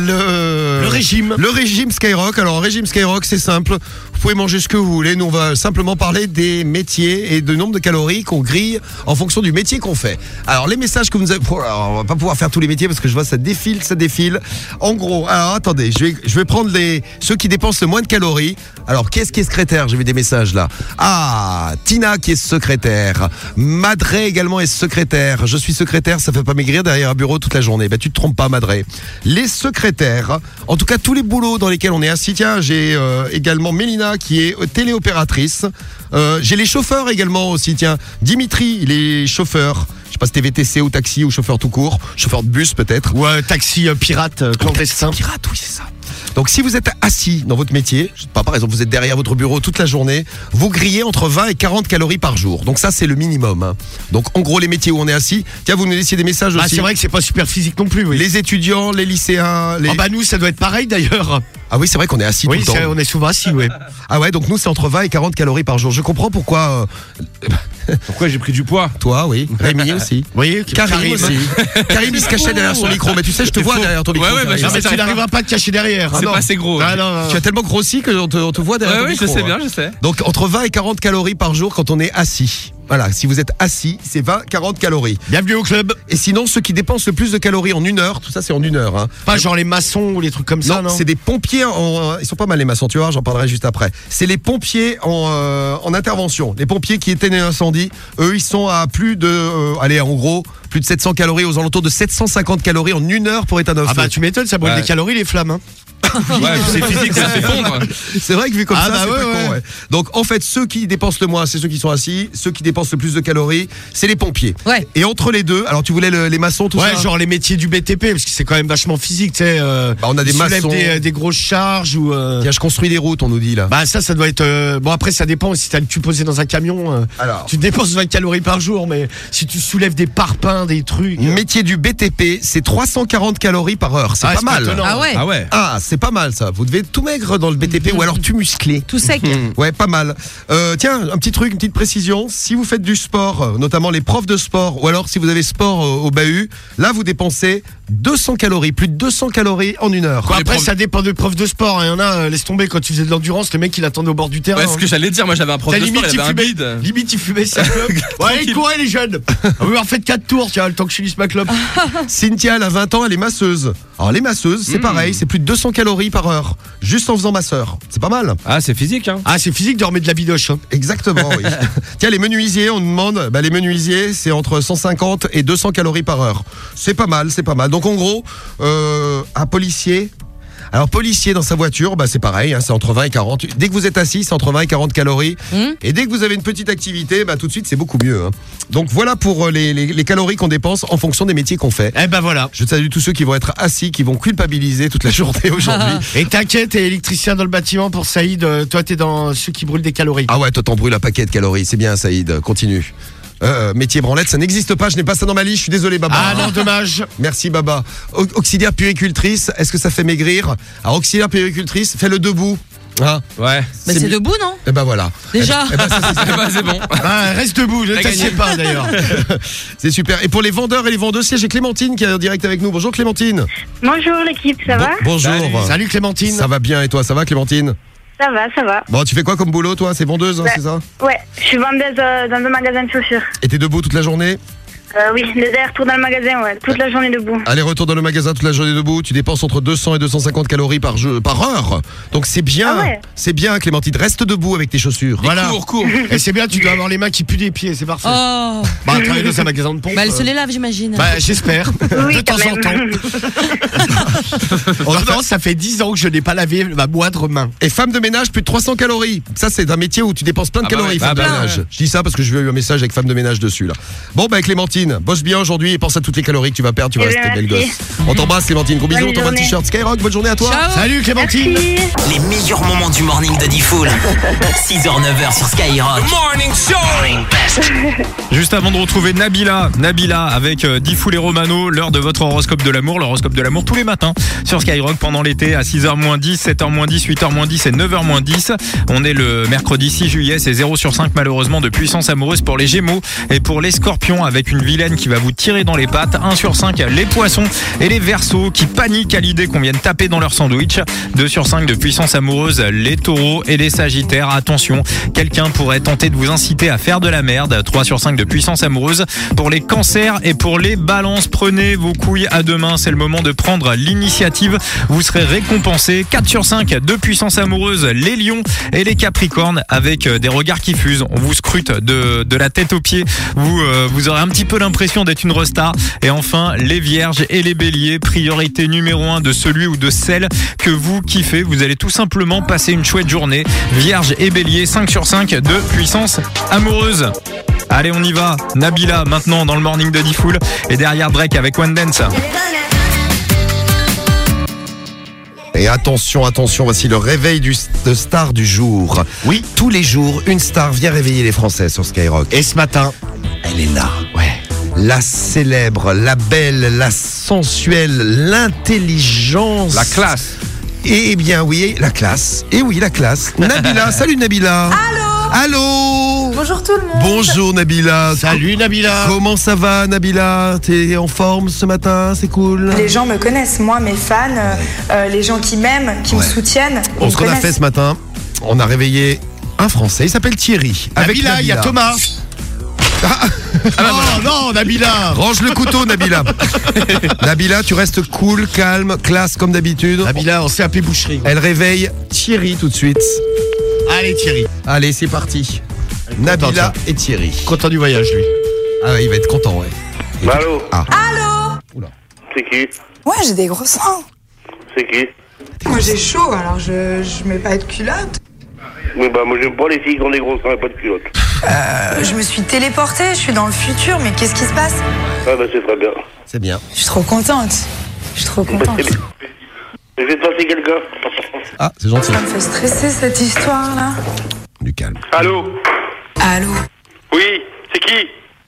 le... Le régime. Le régime Skyrock. Alors, régime Skyrock, c'est simple. Vous pouvez manger ce que vous voulez. Nous, on va simplement parler des métiers et du nombre de calories qu'on grille en fonction du métier qu'on fait. Alors, les messages que vous avez... Oh, alors, on va pas pouvoir faire tous les métiers parce que je vois ça défile, ça défile. En gros, alors attendez, je vais, je vais prendre les ceux qui dépensent le moins de calories. Alors, qu'est-ce qui est secrétaire? J'ai vu des messages là. Ah, Tina qui est secrétaire. Madré également est secrétaire. Je suis secrétaire, ça fait pas maigrir derrière un bureau toute la journée. Ben, tu te trompes pas, Madré. Les secrétaires, en tout cas tous les boulots dans lesquels on est assis. Tiens, j'ai euh, également Mélina qui est téléopératrice. Euh, j'ai les chauffeurs également aussi. Tiens, Dimitri, il est chauffeur. Je sais pas si t'es V T C ou taxi ou chauffeur tout court. Chauffeur de bus peut-être. Ou un taxi euh, pirate euh, clandestin. Pirate, oui, c'est ça. Donc si vous êtes assis dans votre métier, je sais pas, par exemple vous êtes derrière votre bureau toute la journée, vous grillez entre vingt et quarante calories par jour. Donc ça c'est le minimum. Hein. Donc en gros les métiers où on est assis, tiens vous nous laissiez des messages Bah, aussi. c'est vrai que c'est pas super physique non plus. Oui. Les étudiants, les lycéens, les... Ah bah nous ça doit être pareil d'ailleurs. Ah oui c'est vrai qu'on est assis Oui, tout le c'est- temps. on est souvent assis, ouais. Ah ouais donc nous c'est entre vingt et quarante calories par jour. Je comprends pourquoi... euh, Pourquoi j'ai pris du poids? Toi oui, Rémi aussi. Oui, Karim, aussi. Karim il se cachait derrière son micro, mais tu sais je te vois derrière ton micro. Ouais, ouais, bah, Karim. je Non, mais sais, tu t'arrives n'arriveras pas à te cacher derrière. C'est Ah, pas non. assez gros. Ah, non, non, Tu as tellement grossi qu'on te, on te voit derrière Ouais, ton ouais, micro. je sais hein. bien, je sais. Donc entre vingt et quarante calories par jour quand on est assis. Voilà, si vous êtes assis, c'est vingt à quarante calories. Bienvenue au club. Et sinon, ceux qui dépensent le plus de calories en une heure, tout ça c'est en une heure. Hein. Pas genre les maçons ou les trucs comme ça, non, c'est des pompiers en... Ils sont pas mal les maçons, tu vois, j'en parlerai juste après. C'est les pompiers en, euh, en intervention. Les pompiers qui éteignent un incendie, eux ils sont à plus de... euh, allez, en gros, plus de sept cents calories, aux alentours de sept cent cinquante calories en une heure pour éteindre un Ah feu. bah tu m'étonnes, ça brûle Ouais. des calories les flammes. Hein. Ouais, c'est physique, ça fait fondre. C'est vrai que vu comme Ah ça, bah c'est ouais, pas ouais. con, ouais. Donc en fait, ceux qui dépensent le moins, c'est ceux qui sont assis. Ceux qui dépensent le plus de calories, c'est les pompiers. Ouais. Et entre les deux, alors tu voulais le- les maçons, tout Ouais, ça genre les métiers du B T P, parce que c'est quand même vachement physique, tu sais. Euh, Bah, on a des ils soulèvent maçons. des, des grosses charges ou. Euh... Tiens, je construis des routes, on nous dit là. Bah ça, ça doit être. euh, Bon après, ça dépend. Si t'as le cul posé dans un camion, euh, Alors. tu dépenses vingt calories par jour, mais si tu soulèves des parpaings, des trucs. euh, Métier du B T P, c'est trois cent quarante calories par heure. C'est Ah, pas c'est mal. étonnant. Ah ouais. Ah ouais. Ah, c'est pas mal ça. Vous devez être tout maigre dans le B T P ou alors tout musclé. Tout sec. Ouais, pas mal. Euh, tiens, un petit truc, une petite précision. Si vous faites du sport, notamment les profs de sport, ou alors si vous avez sport au, au bahut, là vous dépensez deux cents calories, plus de deux cents calories en une heure. Quoi, après, profs- ça dépend de prof de sport. Il y en a, euh, laisse tomber, quand tu faisais de l'endurance, le mec il attendait au bord du terrain. Ouais, ce que j'allais dire, moi j'avais un prof T'as de sport, limite, il avait un il bide. fumait, limite, il fumait sa clope. Ouais, allez, courez les jeunes. Ah oui, en faites quatre tours, tiens, le temps que je finisse ma clope. Cynthia, elle a vingt ans, elle est masseuse. Alors les masseuses, c'est Mmh. pareil, c'est plus de deux cents calories par heure, juste en faisant masseur. C'est pas mal. Ah, c'est physique, hein. Ah, c'est physique de remettre de la bidoche. Hein. Exactement, oui. Tiens, les menuisiers, on nous demande, bah, les menuisiers, c'est entre cent cinquante et deux cents calories par heure. C'est pas mal, c'est pas mal. Donc en gros, euh, un policier... Alors policier dans sa voiture, bah c'est pareil, hein, c'est entre vingt et quarante. Dès que vous êtes assis, c'est entre vingt et quarante calories. Mmh. Et dès que vous avez une petite activité, bah tout de suite c'est beaucoup mieux. Hein. Donc voilà pour les, les, les calories qu'on dépense en fonction des métiers qu'on fait. Eh ben voilà. Je salue tous ceux qui vont être assis, qui vont culpabiliser toute la journée aujourd'hui. Et t'inquiète, t'es électricien dans le bâtiment pour Saïd. euh, Toi, t'es dans ceux qui brûlent des calories. Ah ouais, toi t'en brûles un paquet de calories. C'est bien Saïd, continue. Euh, métier branlette, ça n'existe pas, je n'ai pas ça dans ma liste, je suis désolé Baba. Ah non, dommage. Merci Baba. Au- auxiliaire puéricultrice, est-ce que ça fait maigrir? Alors auxiliaire puéricultrice, fais-le debout. Hein? Ouais. Mais c'est debout, non? Et ben voilà. Déjà. Eh ben, ça, c'est, Eh ben, c'est bon. Ah, reste debout, ne T'as t'assieds gagné. pas d'ailleurs. c'est super. Et pour les vendeurs et les vendeuses, j'ai Clémentine qui est en direct avec nous. Bonjour Clémentine. Bonjour l'équipe, ça Bon- va bonjour. Salut. Salut Clémentine. Ça va bien et toi, ça va Clémentine? Ça va, ça va. Bon, tu fais quoi comme boulot toi? C'est vendeuse, hein, Ouais. c'est ça? Ouais, je suis vendeuse euh, dans un magasin de chaussures. Et t'es debout toute la journée? Euh, oui, les allers-retours dans le magasin, ouais, toute la journée debout. Aller-retour dans le magasin toute la journée debout, tu dépenses entre deux cents et deux cent cinquante calories par, jeu, par heure. Donc c'est bien, Ah ouais. c'est bien Clémentine, reste debout avec tes chaussures. Voilà. Cours, cours. Et c'est bien, tu dois avoir les mains qui puent des pieds, c'est parfait. Oh. Bah, travailler dans un magasin de pompe. Bah, elle se euh, les lave, j'imagine. Bah, j'espère. Oui, de temps quand en même. temps. Oh non, ça fait dix ans que je n'ai pas lavé ma moindre main. Et femme de ménage, plus de trois cents calories. Ça, c'est un métier où tu dépenses plein de Ah bah calories, ouais. femme Ah de bah ménage. ouais. Je dis ça parce que je vais eu un message avec femme de ménage dessus, là. Bon, bah, Clémentine, bosse bien aujourd'hui et pense à toutes les calories que tu vas perdre, tu vas Eh rester bien, belle merci. gosse. On t'embrasse, Clémentine. Gros bisous, Bonne on t'envoie un journée. t-shirt Skyrock. Bonne journée à toi. Ciao. Salut Clémentine. Merci. Les meilleurs moments du morning de Diffoul. six heures neuf heures sur Skyrock. Morning Show. Morning Best. Juste avant de retrouver Nabila, Nabila avec euh, Diffoul et Romano, l'heure de votre horoscope de l'amour, l'horoscope de l'amour tous les matins sur Skyrock pendant l'été à six heures moins dix, sept heures moins dix, huit heures moins dix et neuf heures moins dix. On est le mercredi six juillet, c'est zéro sur cinq malheureusement de puissance amoureuse pour les Gémeaux et pour les Scorpions avec une vilaine qui va vous tirer dans les pattes, un sur cinq les Poissons et les Verseaux qui paniquent à l'idée qu'on vienne taper dans leur sandwich, deux sur cinq de puissance amoureuse les Taureaux et les Sagittaires. Attention, quelqu'un pourrait tenter de vous inciter à faire de la merde, trois sur cinq de puissance amoureuse pour les Cancers et pour les Balances. Prenez vos couilles à deux mains, c'est le moment de prendre l'initiative, vous serez récompensés, quatre sur cinq de puissance amoureuse les Lions et les Capricornes avec euh, des regards qui fusent, on vous scrute de, de la tête aux pieds, vous, euh, vous aurez un petit peu l'impression d'être une resta. Et enfin les Vierges et les Béliers, priorité numéro un de celui ou de celle que vous kiffez, vous allez tout simplement passer une chouette journée. Vierge et Bélier, cinq sur cinq de puissance amoureuse. Allez, on y va. Nabila maintenant dans le morning de Diffoul et derrière Drake avec One Dance. Et attention, attention, voici le réveil du, de star du jour. Oui. Tous les jours, une star vient réveiller les Français sur Skyrock. Et ce matin, Elle est là. Ouais. La célèbre, la belle, la sensuelle, l'intelligence. La classe. Et eh bien oui, la classe. Et oui, la classe. Nabila, salut Nabila. Allô. Allô. Bonjour tout le monde. Bonjour Nabila. salut Nabila. Comment ça va Nabila? T'es en forme ce matin? C'est cool. Les gens me connaissent, moi, mes fans, euh, euh, les gens qui m'aiment, qui Ouais. me soutiennent. ils Bon, me ce qu'on a connaissent. fait ce matin, on a réveillé un Français, il s'appelle Thierry. Avec Nabila, il y a Thomas. Ah, Oh non, Nabila. range le couteau Nabila. Nabila, tu restes cool, calme, classe comme d'habitude. Nabila, on s'est appelé boucherie. Elle réveille Thierry tout de suite. Allez Thierry. Allez, c'est parti. Content, Nabila tiens. et Thierry. Content du voyage lui. Ah, il va être content, ouais. Bah, allô. Ah. Allô. C'est qui? Ouais, j'ai des gros seins. C'est qui? Moi, j'ai chaud, alors je, je mets pas de culotte. Oui, bah, moi, j'aime pas les filles qui ont des gros seins et pas de culotte. Euh, je me suis téléportée, je suis dans le futur, mais qu'est-ce qui se passe? Ah, bah, c'est très bien. C'est bien. Je suis trop contente. Je suis trop Bah, contente. c'est bien. Je vais te passer quelqu'un. Ah, c'est gentil. Ça me fait stresser cette histoire-là. Du calme. Allô? Allô. Oui, c'est qui?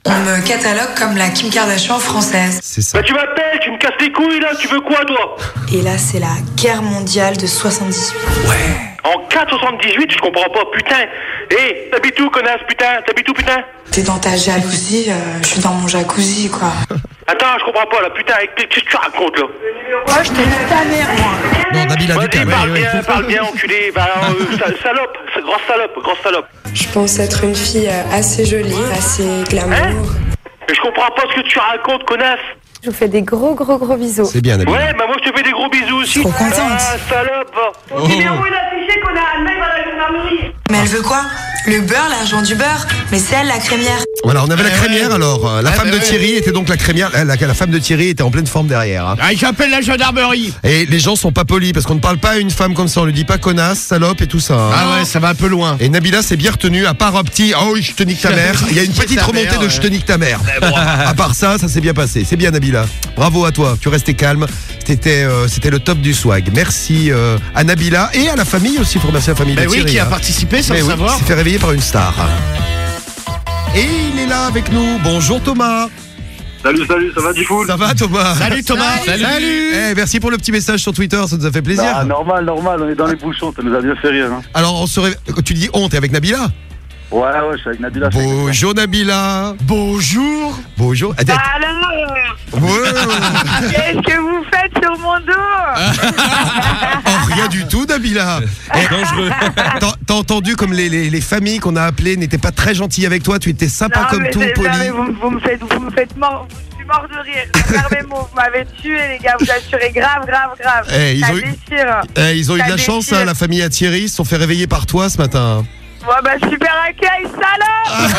On me catalogue comme la Kim Kardashian française. C'est ça. Bah tu m'appelles, tu me casses les couilles là, tu veux quoi toi? Et là, c'est la guerre mondiale de soixante-dix-huit. Ouais. En quatre soixante-dix-huit, je comprends pas, putain. Hé, hey, t'habites où, connasse, putain? T'habites où, putain? T'es dans ta jalousie, euh, je suis dans mon jacuzzi, quoi. Attends, je comprends pas là, putain, qu'est-ce que tu racontes là? Moi, je te dis ta mère, moi. Non, Nabila, vas-y, du parle ouais, bien, ouais. parle bien, enculé. Bah, euh, sa- salope, c'est grosse salope, grosse salope. Je pense être une fille euh, assez jolie, assez glamour. Hein? Mais je comprends pas ce que tu racontes, connasse. Je vous fais des gros, gros, gros bisous. C'est bien, Nabila. Ouais, bah moi je te fais des gros bisous aussi. Trop contente. Ah, salope. Ton numéro est affiché qu'on a un mec à la gendarmerie. Mais elle veut quoi? Le beurre, l'argent du beurre. Mais c'est elle, la crémière. Voilà, on avait la crémière alors. Euh, La Ah, femme bah de ouais. Thierry était donc la crémière. La, la- la femme de Thierry était en pleine forme derrière. hein. Ah, j'appelle la gendarmerie. Et les gens sont pas polis parce qu'on ne parle pas à une femme comme ça. On lui dit pas connasse, salope et tout ça. hein. Ah ouais, ça va un peu loin. Et Nabila s'est bien retenue, à part un petit oh oui, je te nique ta mère. Il y a une petite Ta remontée mère, de ouais. je te nique ta mère. À part ça, ça s'est bien passé. C'est bien, Nabila. Bravo à toi. Tu restais calme. C'était euh, c'était le top du swag. Merci euh, à Nabila et à la famille aussi. Il faut remercier la famille Ben de oui, Thierry. qui a hein. participé sans Mais le oui, savoir. il s'est fait réveiller par une star. Et il est là avec nous. Bonjour Thomas. Salut, salut, ça va, Diffoul? Ça va Thomas? Salut Thomas. Salut. Eh, merci pour le petit message sur Twitter, ça nous a fait plaisir. Ah, normal, normal, on est dans les bouchons, ça nous a bien fait rire. Hein. Alors on se réveille- tu dis honte, t'es avec Nabila? Ouais, ouais, je suis avec Nabila. Bonjour Nabila. Bonjour. Bonjour. Attends. Alors, Ouais. qu'est-ce que vous faites sur mon dos? Oh, rien du tout Nabila. Eh, Dangereux. T'as t'as entendu comme les, les, les familles qu'on a appelées n'étaient pas très gentilles avec toi, tu étais sympa Non, comme mais tout, c'est- poli. non, mais vous, vous me faites, vous me faites mort. Je suis mort de rire. Fermez mots, vous m'avez tué, les gars. Vous assurez grave, grave, grave. Eh, ils Ça ont eu- déchire. Eh, ils ont eu Ça de la chance, déchire. hein, la famille à Thierry, ils se sont fait réveiller par toi ce matin. Ouais, bah super accueil, salope.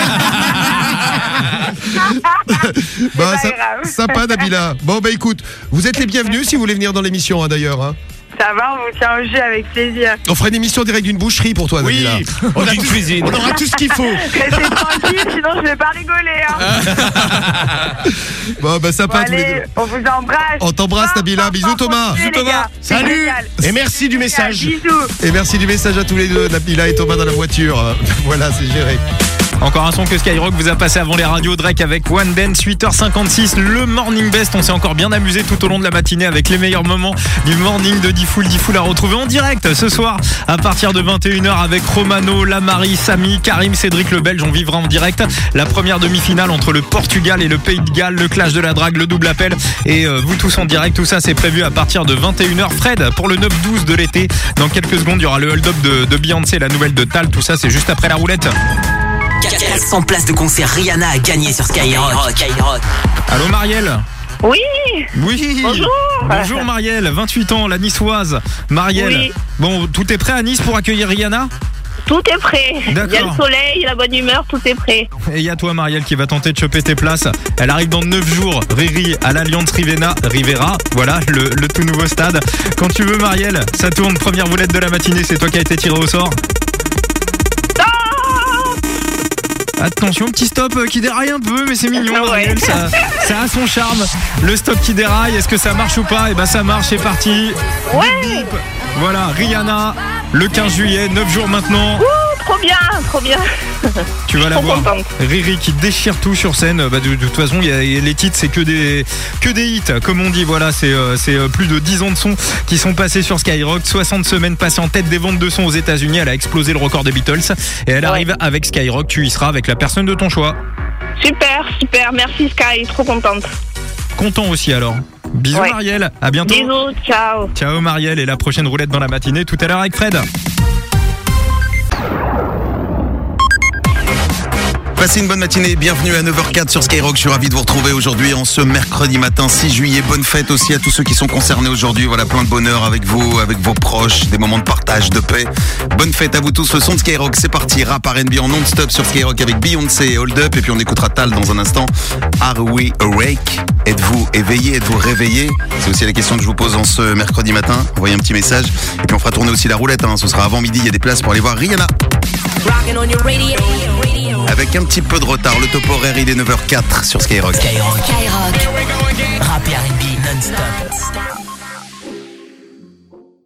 Bah, pas ça- grave. sympa Nabila. Bon bah écoute, vous êtes les bienvenus si vous voulez venir dans l'émission hein, d'ailleurs. hein. Ça va, on vous tient au jus avec plaisir. On fera une émission en direct d'une boucherie pour toi Oui, Nabila. on, a D'une tout, cuisine. on aura tout ce qu'il faut. Restez tranquille, sinon je vais pas rigoler. Hein. Bon bah Bon, sympa tous les allez, deux. on vous embrasse. On t'embrasse Fort, Nabila, fort, bisous fort, Thomas. continuez, les gars. C'est Salut. génial. Et merci du message. Bisous. Et merci du message à tous les deux, Nabila et Thomas dans la voiture. Euh, Voilà, c'est géré. Encore un son que Skyrock vous a passé avant les radios. Drake avec One Dance, huit heures cinquante-six, le Morning Best. On s'est encore bien amusé tout au long de la matinée avec les meilleurs moments du morning de Diffoul. Diffoul à retrouver en direct ce soir à partir de vingt et une heures avec Romano, Lamari, Samy, Karim, Cédric le Belge. On vivra en direct la première demi-finale entre le Portugal et le Pays de Galles, le clash de la drague, le double appel. Et euh, vous tous en direct, tout ça c'est prévu à partir de vingt et une heures. Fred pour le neuf douze de l'été. Dans quelques secondes, il y aura le hold-up de, de Beyoncé, la nouvelle de Tal. Tout ça c'est juste après la roulette. quatre cents places de concert Rihanna à gagner sur Skyrock. Skyrock. Allô Marielle? Oui. Oui. Bonjour. Bonjour Marielle, vingt-huit ans, la niçoise. Marielle. Oui. Bon, tout est prêt à Nice pour accueillir Rihanna? Tout est prêt. D'accord. Il y a le soleil, la bonne humeur, tout est prêt. Et il y a toi Marielle qui va tenter de choper tes places. Elle arrive dans neuf jours. Riri à l'Alliance Rivena, Rivera. Voilà, le, le tout nouveau stade. Quand tu veux Marielle, ça tourne. Première boulette de la matinée, c'est toi qui as été tiré au sort. Attention, petit stop euh, qui déraille un peu, mais c'est mignon, Ah ouais. Marielle, ça, ça a son charme. Le stop qui déraille, est-ce que ça marche ou pas? Et ben ça marche, c'est parti. Ouais. Voilà, Rihanna, le quinze juillet, neuf jours maintenant. Ouh, trop bien, trop bien. Tu vas la Trop voir. contente. Riri qui déchire tout sur scène. Bah, de, de toute façon, il y a- les titres, c'est que des, que des hits. Comme on dit, voilà, c'est euh, c'est, euh, plus de dix ans de son qui sont passés sur Skyrock. soixante semaines passées en tête des ventes de son aux États-Unis. Elle a explosé le record des Beatles. Et elle arrive avec Skyrock. Tu y seras avec la personne de ton choix. Super, super. Merci Sky, trop contente. Content aussi alors. Bisous Ouais. Marielle. À bientôt. Bisous, ciao. Ciao Marielle. Et la prochaine roulette dans la matinée tout à l'heure avec Fred. Passez une bonne matinée, bienvenue à neuf heures zéro quatre sur Skyrock. Je suis ravi de vous retrouver aujourd'hui en ce mercredi matin six juillet. Bonne fête aussi à tous ceux qui sont concernés aujourd'hui. Voilà, plein de bonheur avec vous, avec vos proches, des moments de partage, de paix. Bonne fête à vous tous, le son de Skyrock, c'est parti. Rap R and B en non-stop sur Skyrock avec Beyoncé et Hold Up. Et puis on écoutera Tal dans un instant. Are we awake? Êtes-vous éveillé? Êtes-vous réveillé? C'est aussi la question que je vous pose en ce mercredi matin. Envoyez un petit message. Et puis on fera tourner aussi la roulette, hein. Ce sera avant midi, il y a des places pour aller voir Rihanna. Avec un petit peu de retard, le top horaire il est neuf heures zéro quatre sur Skyrock. Skyrock. Rap et R and B non-stop.